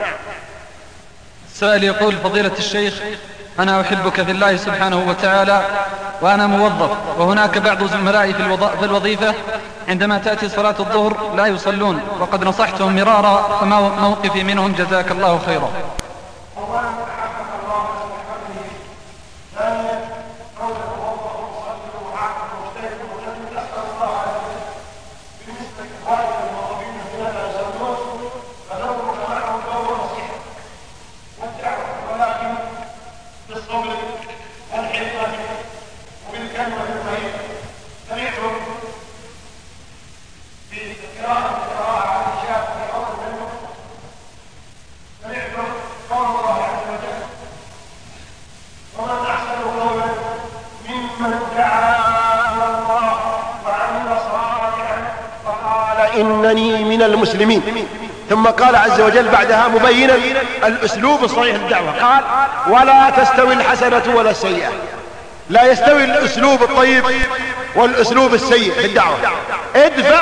السائل يقول: فضيلة الشيخ، أنا أحبك في الله سبحانه وتعالى وأنا موظف، وهناك بعض زملائي في الوظيفة عندما تأتي صلاة الظهر لا يصلون، وقد نصحتهم مرارا، فما موقفي منهم جزاك الله خيرا؟ إنني من المسلمين. ثم قال عز وجل بعدها مبينا الأسلوب الصحيح للدعوة، قال: ولا تستوي الحسنة ولا السيئة. لا يستوي الأسلوب الطيب والأسلوب السيء في الدعوة. ادفع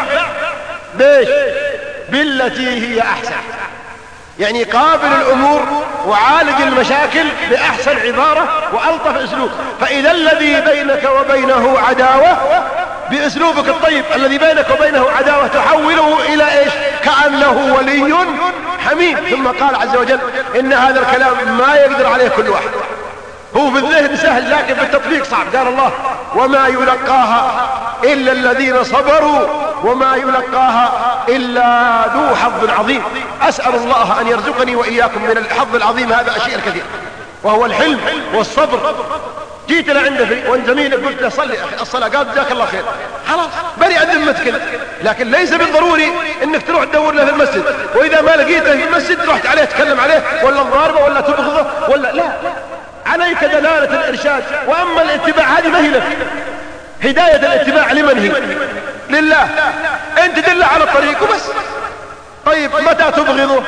بالتي هي أحسن، يعني قابل الأمور وعالج المشاكل بأحسن عبارة وألطف أسلوب. فإذا الذي بينك وبينه عداوة بأسلوبك الطيب الذي بينك وبينه عداوة تحوله إلى إيش؟ كأنه ولي حميم. ثم قال عز وجل: إن هذا الكلام ما يقدر عليه كل واحد، هو في الذهن سهل لكن في التطبيق صعب. قال الله: وما يلقاها إلا الذين صبروا وما يلقاها إلا ذو حظ عظيم. أسأل الله أن يرزقني وإياكم من الحظ العظيم هذا الشيء الكثير، وهو الحلم والصبر. جيت لعنده وانت زميلك قلت له: صلي أخي الصلاة، قال: جزاك الله خير. خلاص بريء ذمتك. لكن ليس بالضروري انك تروح تدور له في المسجد، واذا ما لقيته في المسجد رحت عليه تكلم عليه ولا تضاربه ولا تبغضه ولا لا. عليك دلالة الإرشاد، وأما الاتباع هذه ما هي لك. هداية الاتباع لمن هي؟ لله. أنت دل على الطريق وبس. طيب متى تبغضه؟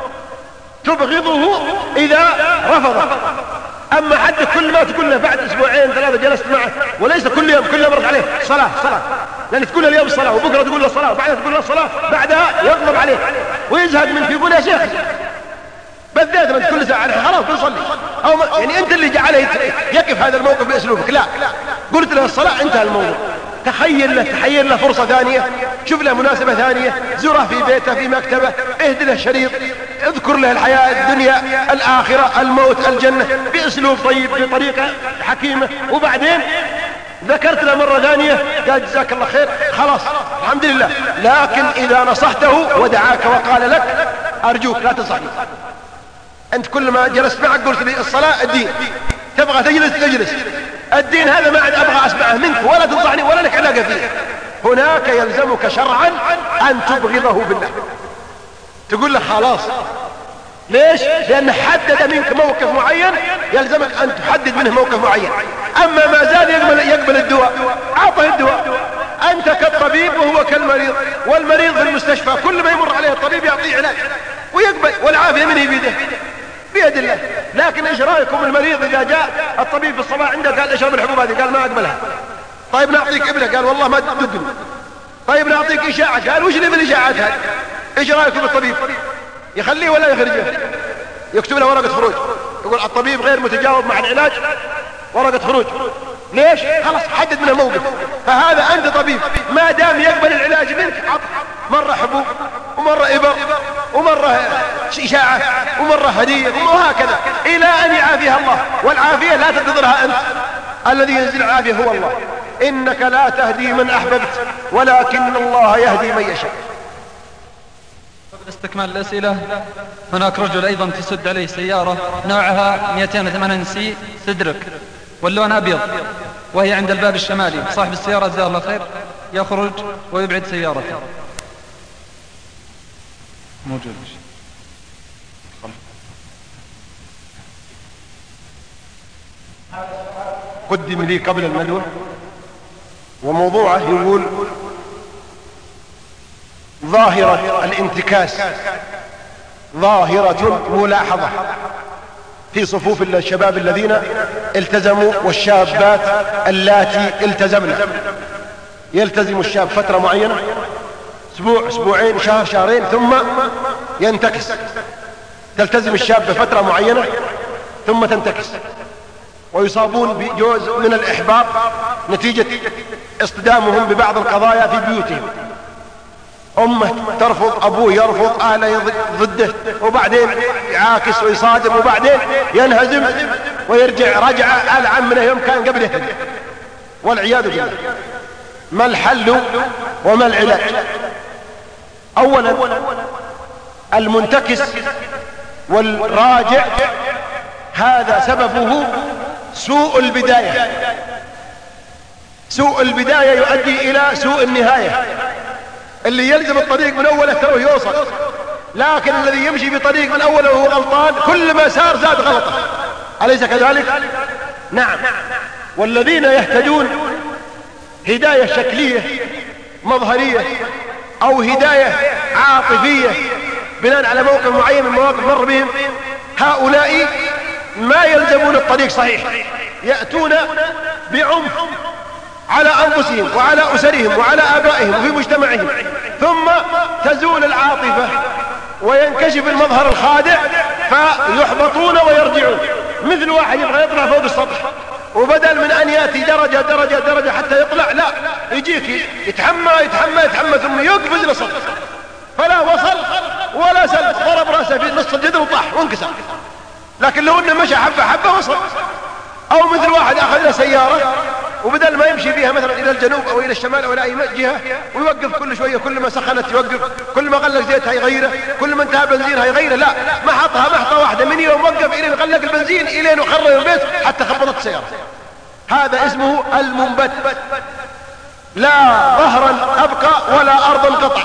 تبغضه إذا رفضك. أما حد كل ما تقول له بعد أسبوعين ثلاثة جلست معه، وليس كل يوم مرت عليه صلاة، لأن تقول له اليوم الصلاة وبكرة تقول له الصلاة وبعدها تقول له الصلاة، بعدها يغضب عليه ويزهد منك يقول: يا شيخ بالذات من كل ساعة خلاص بنصلي. أو يعني أنت اللي جعله يقف هذا الموقف بأسلوبك. لا، قلت له الصلاة انتهى الموضوع. تخيل له فرصة ثانية، شوف له مناسبة ثانية، زره في بيته في مكتبه، اهد له شريط، اذكر له الحياة الدنيا الآخرة الموت الجنة بأسلوب طيب بطريقة حكيمة، وبعدين ذكرت له مرة ثانية قال جزاك الله خير خلاص الحمد لله. لكن إذا نصحته ودعاك وقال لك أرجوك لا تنصحني، أنت كل ما جلست معك قلت لي الصلاة الدين، تبغى تجلس الدين هذا ما عاد أبغى أسمعه منك ولا تنصحني ولا لك علاقة فيه. هناك يلزمك شرعا أن تبغضه بالله، تقول له خلاص. ليش؟ لأن حدد منك موقف معين، يلزمك أن تحدد منه موقف معين. أما ما زال يقبل الدواء، أعطه الدواء. أنت كالطبيب وهو كالمريض، والمريض في المستشفى كل ما يمر عليه الطبيب يعطيه علاج ويقبل، والعافية منه بيد الله. لكن ايش رايكم المريض اذا جاء الطبيب في الصباح عنده قال اشرب الحبوب هذه، قال ما اقبلها. طيب نعطيك ابنه، قال والله ما تدقني. طيب نعطيك اشاعة، قال وش اللي بالاشاعات هذه؟ ايش رايكم بالطبيب؟ يخليه ولا يخرجه؟ يكتب له ورقة خروج، يقول الطبيب غير متجاوب مع العلاج، ورقة خروج. ليش؟ خلاص حدد منه موقف. فهذا انت طبيب ما دام يقبل العلاج منك عطف، مرة حبوب ومرة ابر ومرة اشاعة ومرة هدية وهكذا الى ان يعافيها الله. والعافية لا تنتظرها انت، الذي ينزل العافية هو الله. انك لا تهدي من احببت ولكن الله يهدي من يشاء. قبل استكمال الأسئلة، هناك رجل أيضا تسد عليه سيارة نوعها 280 سي سدرك واللون أبيض، وهي عند الباب الشمالي. صاحب السيارة جزاه الله خير يخرج ويبعد سيارته. موجود. قدم لي قبل الندوة وموضوعه يقول ظاهرة الانتكاس ظاهرة ملاحظة في صفوف الشباب الذين التزموا والشابات اللاتي التزمنا. يلتزم الشاب فترة معينة، اسبوع اسبوعين شهر شهرين، ثم ينتكس. تلتزم الشاب بفترة معينة ثم تنتكس، ويصابون بجوز من الإحباط نتيجة اصطدامهم ببعض القضايا في بيوتهم. أمه ترفض، أبوه يرفض، أهله ضده، وبعدين يعاكس ويصادم، وبعدين ينهزم ويرجع رجعة ألعن من يوم كان قبله، والعياذ بالله. ما الحل وما العلاج؟ أولا المنتكس والراجع هذا سببه سوء البداية. سوء البداية يؤدي إلى سوء النهاية. اللي يلزم الطريق من أوله ترى يوصل، لكن الذي يمشي بطريق من أوله وهو غلطان كل ما سار زاد غلطه، أليس كذلك؟ نعم. والذين يهتدون هداية شكلية مظهرية أو هداية عاطفية بناء على موقف معين من مواقف مر بهم، هؤلاء ما يلزمون الطريق صحيح، يأتون بعنف على أنفسهم وعلى أسرهم وعلى آبائهم وفي مجتمعهم، ثم تزول العاطفة وينكشف المظهر الخادع فيحبطون ويرجعون. مثل واحد يبغى يطلع فوق السطح، وبدل من أن يأتي درجة درجة درجة حتى يطلع، لا، يجيك يتحمى يتحمى يتحمى ثم يقفز للسطح، فلا وصل ولا سلم، ضرب رأسه في نص الجدر وطاح وانكسر. لكن لو انه مشى حبة حبة وصل. او مثل واحد اخذ له سيارة وبدل ما يمشي بيها مثلا الى الجنوب او الى الشمال او الى اي جهة، ويوقف كل شوية، كل ما سخنت يوقف، كل ما غلق زيتها يغيره، كل ما انتهى بنزينها يغيره، لا، محطها محطة واحدة من يوم وقف الين غلق البنزين الين وخرج البيت حتى خبطت السيارة. هذا اسمه المنبت. لا ظهرا ابقى ولا ارضا قطع.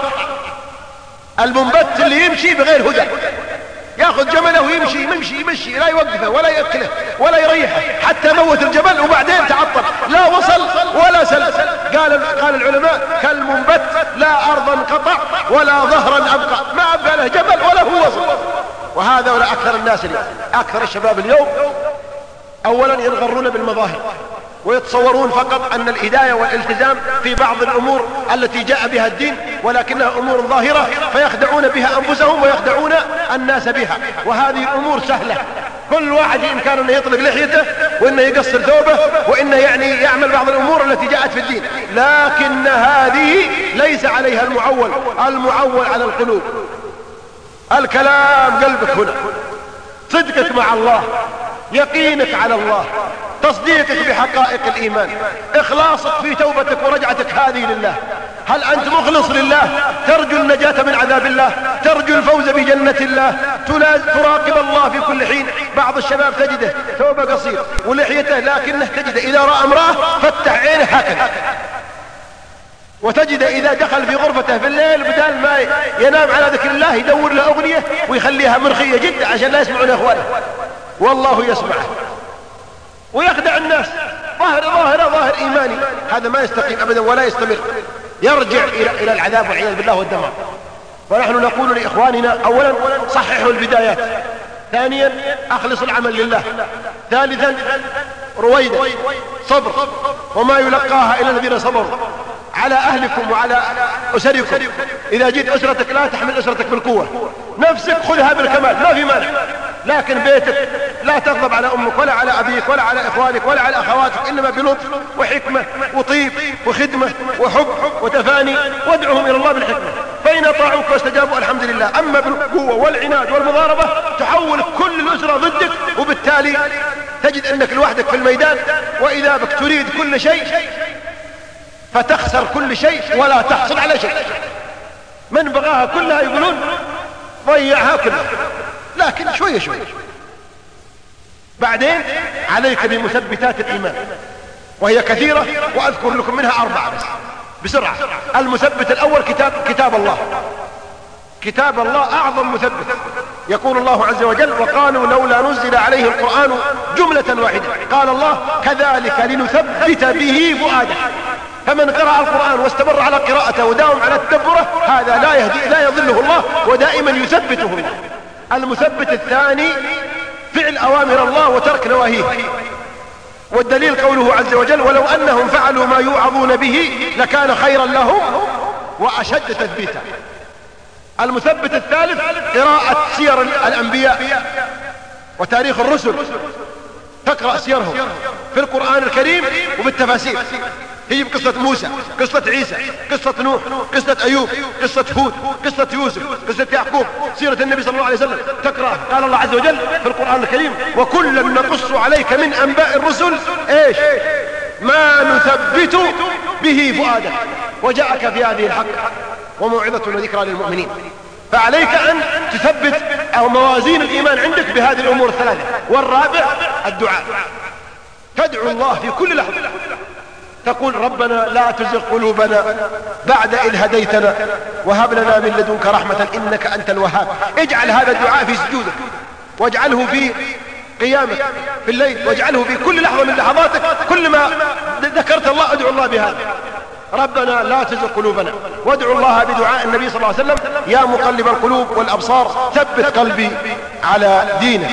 المنبت اللي يمشي بغير هدى، ياخذ جمله ويمشي يمشي لا يوقفه ولا يأكله ولا يريحه حتى موت الجبل وبعدين تعطل، لا وصل ولا سلم. قال العلماء كالمنبت لا أرضا قطع ولا ظهرا أبقى، ما أبقى له جبل ولا هو وصل. وهذا ولا أكثر الناس اليوم، أكثر الشباب اليوم أولا ينغرون بالمظاهر ويتصورون فقط أن الهداية والالتزام في بعض الأمور التي جاء بها الدين، ولكنها أمور ظاهرة فيخدعون بها أنفسهم ويخدعون الناس بها. وهذه الأمور سهلة، كل واحد بإمكانه أنه يطلق لحيته وأنه يقصر ثوبه وأنه يعني يعمل بعض الأمور التي جاءت في الدين، لكن هذه ليس عليها المعول. المعول على القلوب. الكلام قلبك هنا، صدقك مع الله، يقينك على الله، تصديقك بحقائق الإيمان، إخلاصك في توبتك ورجعتك هذه لله. هل أنت مخلص لله؟ ترجو النجاة من عذاب الله، ترجو الفوز بجنة الله، تراقب الله في كل حين. بعض الشباب تجده ثوبه قصير ولحيته، لكنه تجده إذا رأى امرأة فتح عينه هكذا، وتجد إذا دخل في غرفته في الليل بدل ما ينام على ذكر الله يدور له أغنية ويخليها مرخية جدا عشان لا يسمعون إخوانه، والله يسمعه ويخدع الناس. ظاهر إيماني، هذا ما يستقيم أبدا ولا يستمر، يرجع إلى العذاب والعياذ بالله والدمار. ونحن نقول لإخواننا: أولا صححوا البدايات، ثانيا أخلص العمل لله، ثالثا رويدا صبر، وما يلقاها إلا الذين صبروا. على أهلكم وعلى أسركم، إذا جيت أسرتك لا تحمل أسرتك بالقوة، نفسك خذها بالكمال ما في مانع، لكن بيتك لا تغضب على أمك ولا على أبيك ولا على إخوانك ولا على أخواتك، إنما بلطف وحكمة وطيب وخدمة وحب وتفاني، وادعهم إلى الله بالحكمة، فإن أطاعوك واستجابوا الحمد لله. أما بالقوة والعناد والمضاربة تحول كل الأسرة ضدك، وبالتالي تجد أنك لوحدك في الميدان، وإذا بك تريد كل شيء فتخسر كل شيء ولا تحصل على شيء. من بغاها كلها يقولون ضيعها كلها، لكن شوية شوية. بعدين عليك بمثبتات الإيمان، وهي كثيرة، وأذكر لكم منها 4 بس بسرعة. المثبت الأول كتاب الله. كتاب الله أعظم مثبت. يقول الله عز وجل: وقالوا لولا نزل عليه القرآن جملة واحدة. قال الله: كذلك لنثبت به فؤادك. فمن قرأ القرآن واستمر على قراءته وداوم على تدبره، هذا لا يضله الله، ودائما يثبته الله. المثبت الثاني فعل أوامر الله وترك نواهيه، والدليل قوله عز وجل: ولو أنهم فعلوا ما يوعظون به لكان خيرا لهم وأشد تثبيتا. المثبت الثالث قراءة سير الأنبياء وتاريخ الرسل، تقرأ سيرهم في القرآن الكريم وبالتفاسير، هي بقصة موسى، قصة عيسى، قصة نوح، قصة أيوب، قصة هود، قصة يوسف، قصة يعقوب، سيرة النبي صلى الله عليه وسلم تقرأ. قال الله عز وجل في القرآن الكريم: وكلا نقص عليك من أنباء الرسل إيش ما نثبت به فؤادك وجاءك في هذه الحق وموعظة وذكرى للمؤمنين. فعليك أن تثبت أو موازين الإيمان عندك بهذه الأمور الثلاثة. والرابع الدعاء، تدعو الله في كل لحظة، تقول: ربنا لا تزغ قلوبنا بعد إذ هديتنا وهب لنا من لدنك رحمة إنك أنت الوهاب. اجعل هذا الدعاء في سجودك، واجعله في قيامك في الليل، واجعله في كل لحظة من لحظاتك، كل ما ذكرت الله ادعو الله بهذا: ربنا لا تزغ قلوبنا. وادعو الله بدعاء النبي صلى الله عليه وسلم: يا مقلب القلوب والأبصار ثبت قلبي على دينك.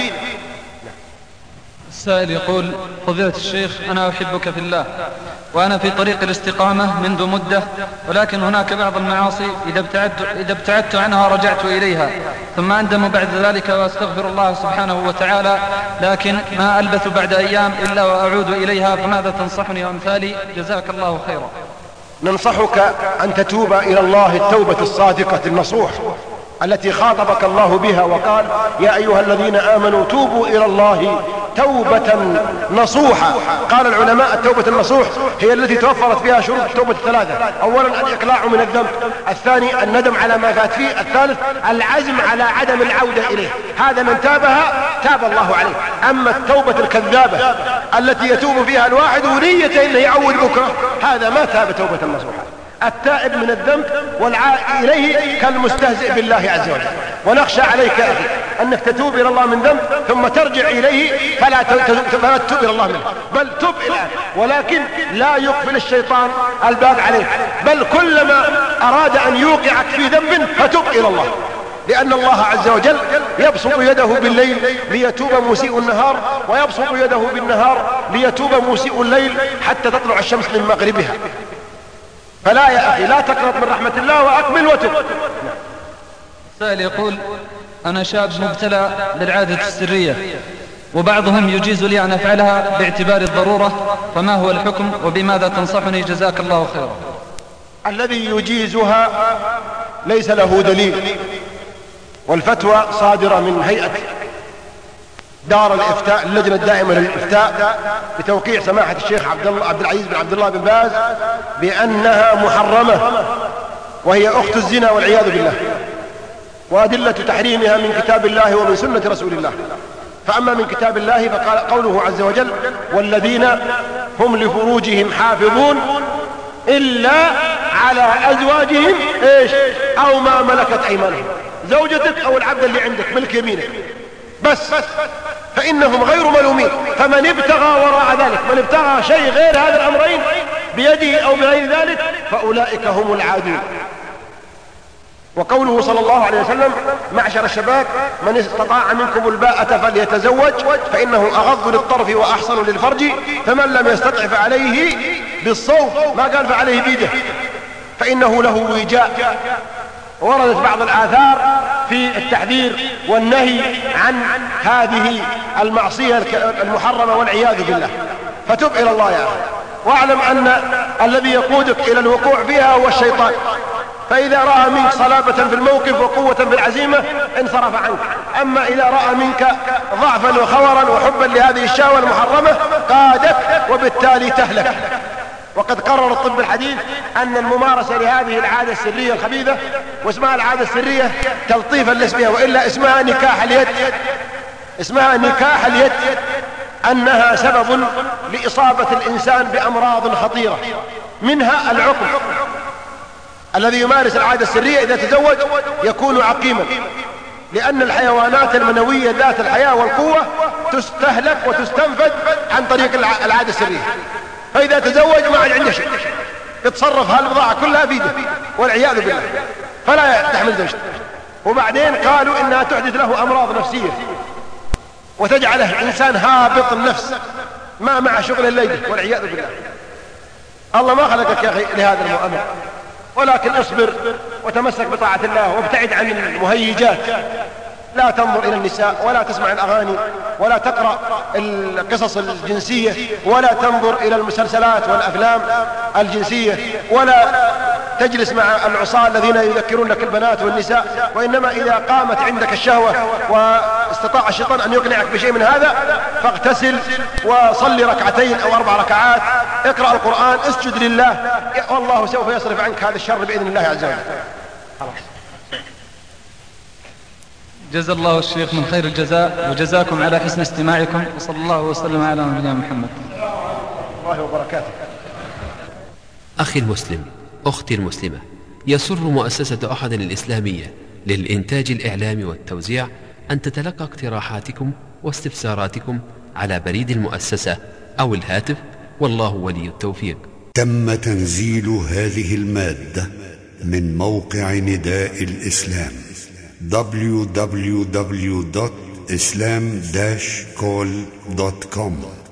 السائل يقول: فضيلة الشيخ، أنا أحبك في الله، وأنا في طريق الاستقامة منذ مدة، ولكن هناك بعض المعاصي إذا ابتعدت عنها رجعت إليها، ثم أندم بعد ذلك وأستغفر الله سبحانه وتعالى، لكن ما ألبث بعد أيام إلا وأعود إليها، فماذا تنصحني وأمثالي؟ جزاك الله خيرا. ننصحك أن تتوب إلى الله التوبة الصادقة النصوح التي خاطبك الله بها وقال: يا أيها الذين آمنوا توبوا إلى الله توبة نصوحة. قال العلماء: التوبة النصوح هي التي توفرت فيها شروط التوبة الثلاثة: أولا الإقلاع من الذنب، الثاني الندم على ما فات فيه، الثالث العزم على عدم العودة إليه. هذا من تابها تاب الله عليه. أما التوبة الكذابة التي يتوب فيها الواحد ونيته إنه يعود بكرة، هذا ما تاب توبة نصوحة. التائب من الذنب والعائد إليه كالمستهزئ بالله عز وجل. ونخشى عليك يا أخي أنك تتوب إلى الله من ذنب ثم ترجع إليه فلا تتوب إلى الله منه، بل تب الآن، ولكن لا يقفل الشيطان الباب عليك، بل كلما أراد أن يوقعك في ذنب فتب إلى الله، لأن الله عز وجل يبسط يده بالليل ليتوب مسيء النهار، ويبسط يده بالنهار ليتوب مسيء الليل حتى تطلع الشمس من مغربها. فلا يا أخي، لا تقنط من رحمة الله وأقبل وتب. السائل يقول: أنا شاب مبتلى بالعادة السرية، وبعضهم يجيز لي أن أفعلها باعتبار الضرورة، فما هو الحكم وبماذا تنصحني؟ جزاك الله خيرا. الذي يجيزها ليس له دليل، والفتوى صادرة من هيئة دار الإفتاء اللجنة الدائمة للإفتاء بتوقيع سماحة الشيخ عبد العزيز بن عبد الله بن باز بأنها محرمة وهي أخت الزنا والعياذ بالله، وأدلة تحريمها من كتاب الله ومن سنة رسول الله. فأما من كتاب الله فقال قوله عز وجل: والذين هم لفروجهم حافظون إلا على أزواجهم أو ما ملكت أيمانهم، زوجتك أو العبد اللي عندك ملك يمينك بس، فإنهم غير ملومين. فمن ابتغى وراء ذلك، من ابتغى شيء غير هذا الأمرين بيده أو بغير ذلك فأولئك هم العادون. وقوله صلى الله عليه وسلم: معشر الشباب من استطاع منكم الباءة فليتزوج فإنه أغض للطرف وأحصن للفرج، فمن لم يستطع فعليه بالصوم، ما قال فعليه بيده، فإنه له وجاء. وردت بعض الآثار في التحذير والنهي عن هذه المعصية المحرمة والعياذ بالله، فتب إلى الله يا أخي، واعلم أن الذي يقودك إلى الوقوع فيها هو الشيطان. فإذا رأى منك صلابة في الموقف وقوة في العزيمة انصرف عنك، أما إذا رأى منك ضعفا وخورا وحبا لهذه الشهوة المحرمة قادك وبالتالي تهلك. وقد قرر الطب الحديث أن الممارسة لهذه العادة السرية الخبيثة، واسمها العادة السرية تلطيفا لاسمها، وإلا اسمها نكاح اليد، اسمها نكاح اليد، أنها سبب لإصابة الإنسان بأمراض خطيرة، منها العقم. الذي يمارس العادة السرية إذا تزوج يكون عقيما، لأن الحيوانات المنوية ذات الحياة والقوة تستهلك وتستنفذ عن طريق العادة السرية. فإذا تزوج ما عاد عنده شيء، يتصرف هالبضاعة كلها بيده والعياذ بالله، فلا تحمل زوجته. وبعدين قالوا إنها تحدث له أمراض نفسية وتجعله إنسان هابط النفس ما مع شغل الليل والعياذ بالله. الله ما خلقك يا أخي لهذا المؤامرة، ولكن اصبر وتمسك بطاعة الله وابتعد عن المهيجات. لا تنظر إلى النساء، ولا تسمع الأغاني، ولا تقرأ القصص الجنسية، ولا تنظر إلى المسلسلات والأفلام الجنسية، ولا تجلس مع العصاة الذين يذكرون لك البنات والنساء. وإنما إذا قامت عندك الشهوة واستطاع الشيطان أن يقنعك بشيء من هذا فاغتسل وصلي ركعتين أو 4 ركعات، اقرأ القرآن، اسجد لله، والله سوف يصرف عنك هذا الشر بإذن الله عز وجل. جزا الله الشيخ من خير الجزاء، وجزاكم على حسن استماعكم، وصلى الله وسلم على نبينا محمد. الله وبركاته. أخي المسلم، أختي المسلمة، يسر مؤسسة أحد الإسلامية للإنتاج الإعلامي والتوزيع أن تتلقى اقتراحاتكم واستفساراتكم على بريد المؤسسة أو الهاتف، والله ولي التوفيق. تم تنزيل هذه المادة من موقع نداء الإسلام www.islam-call.com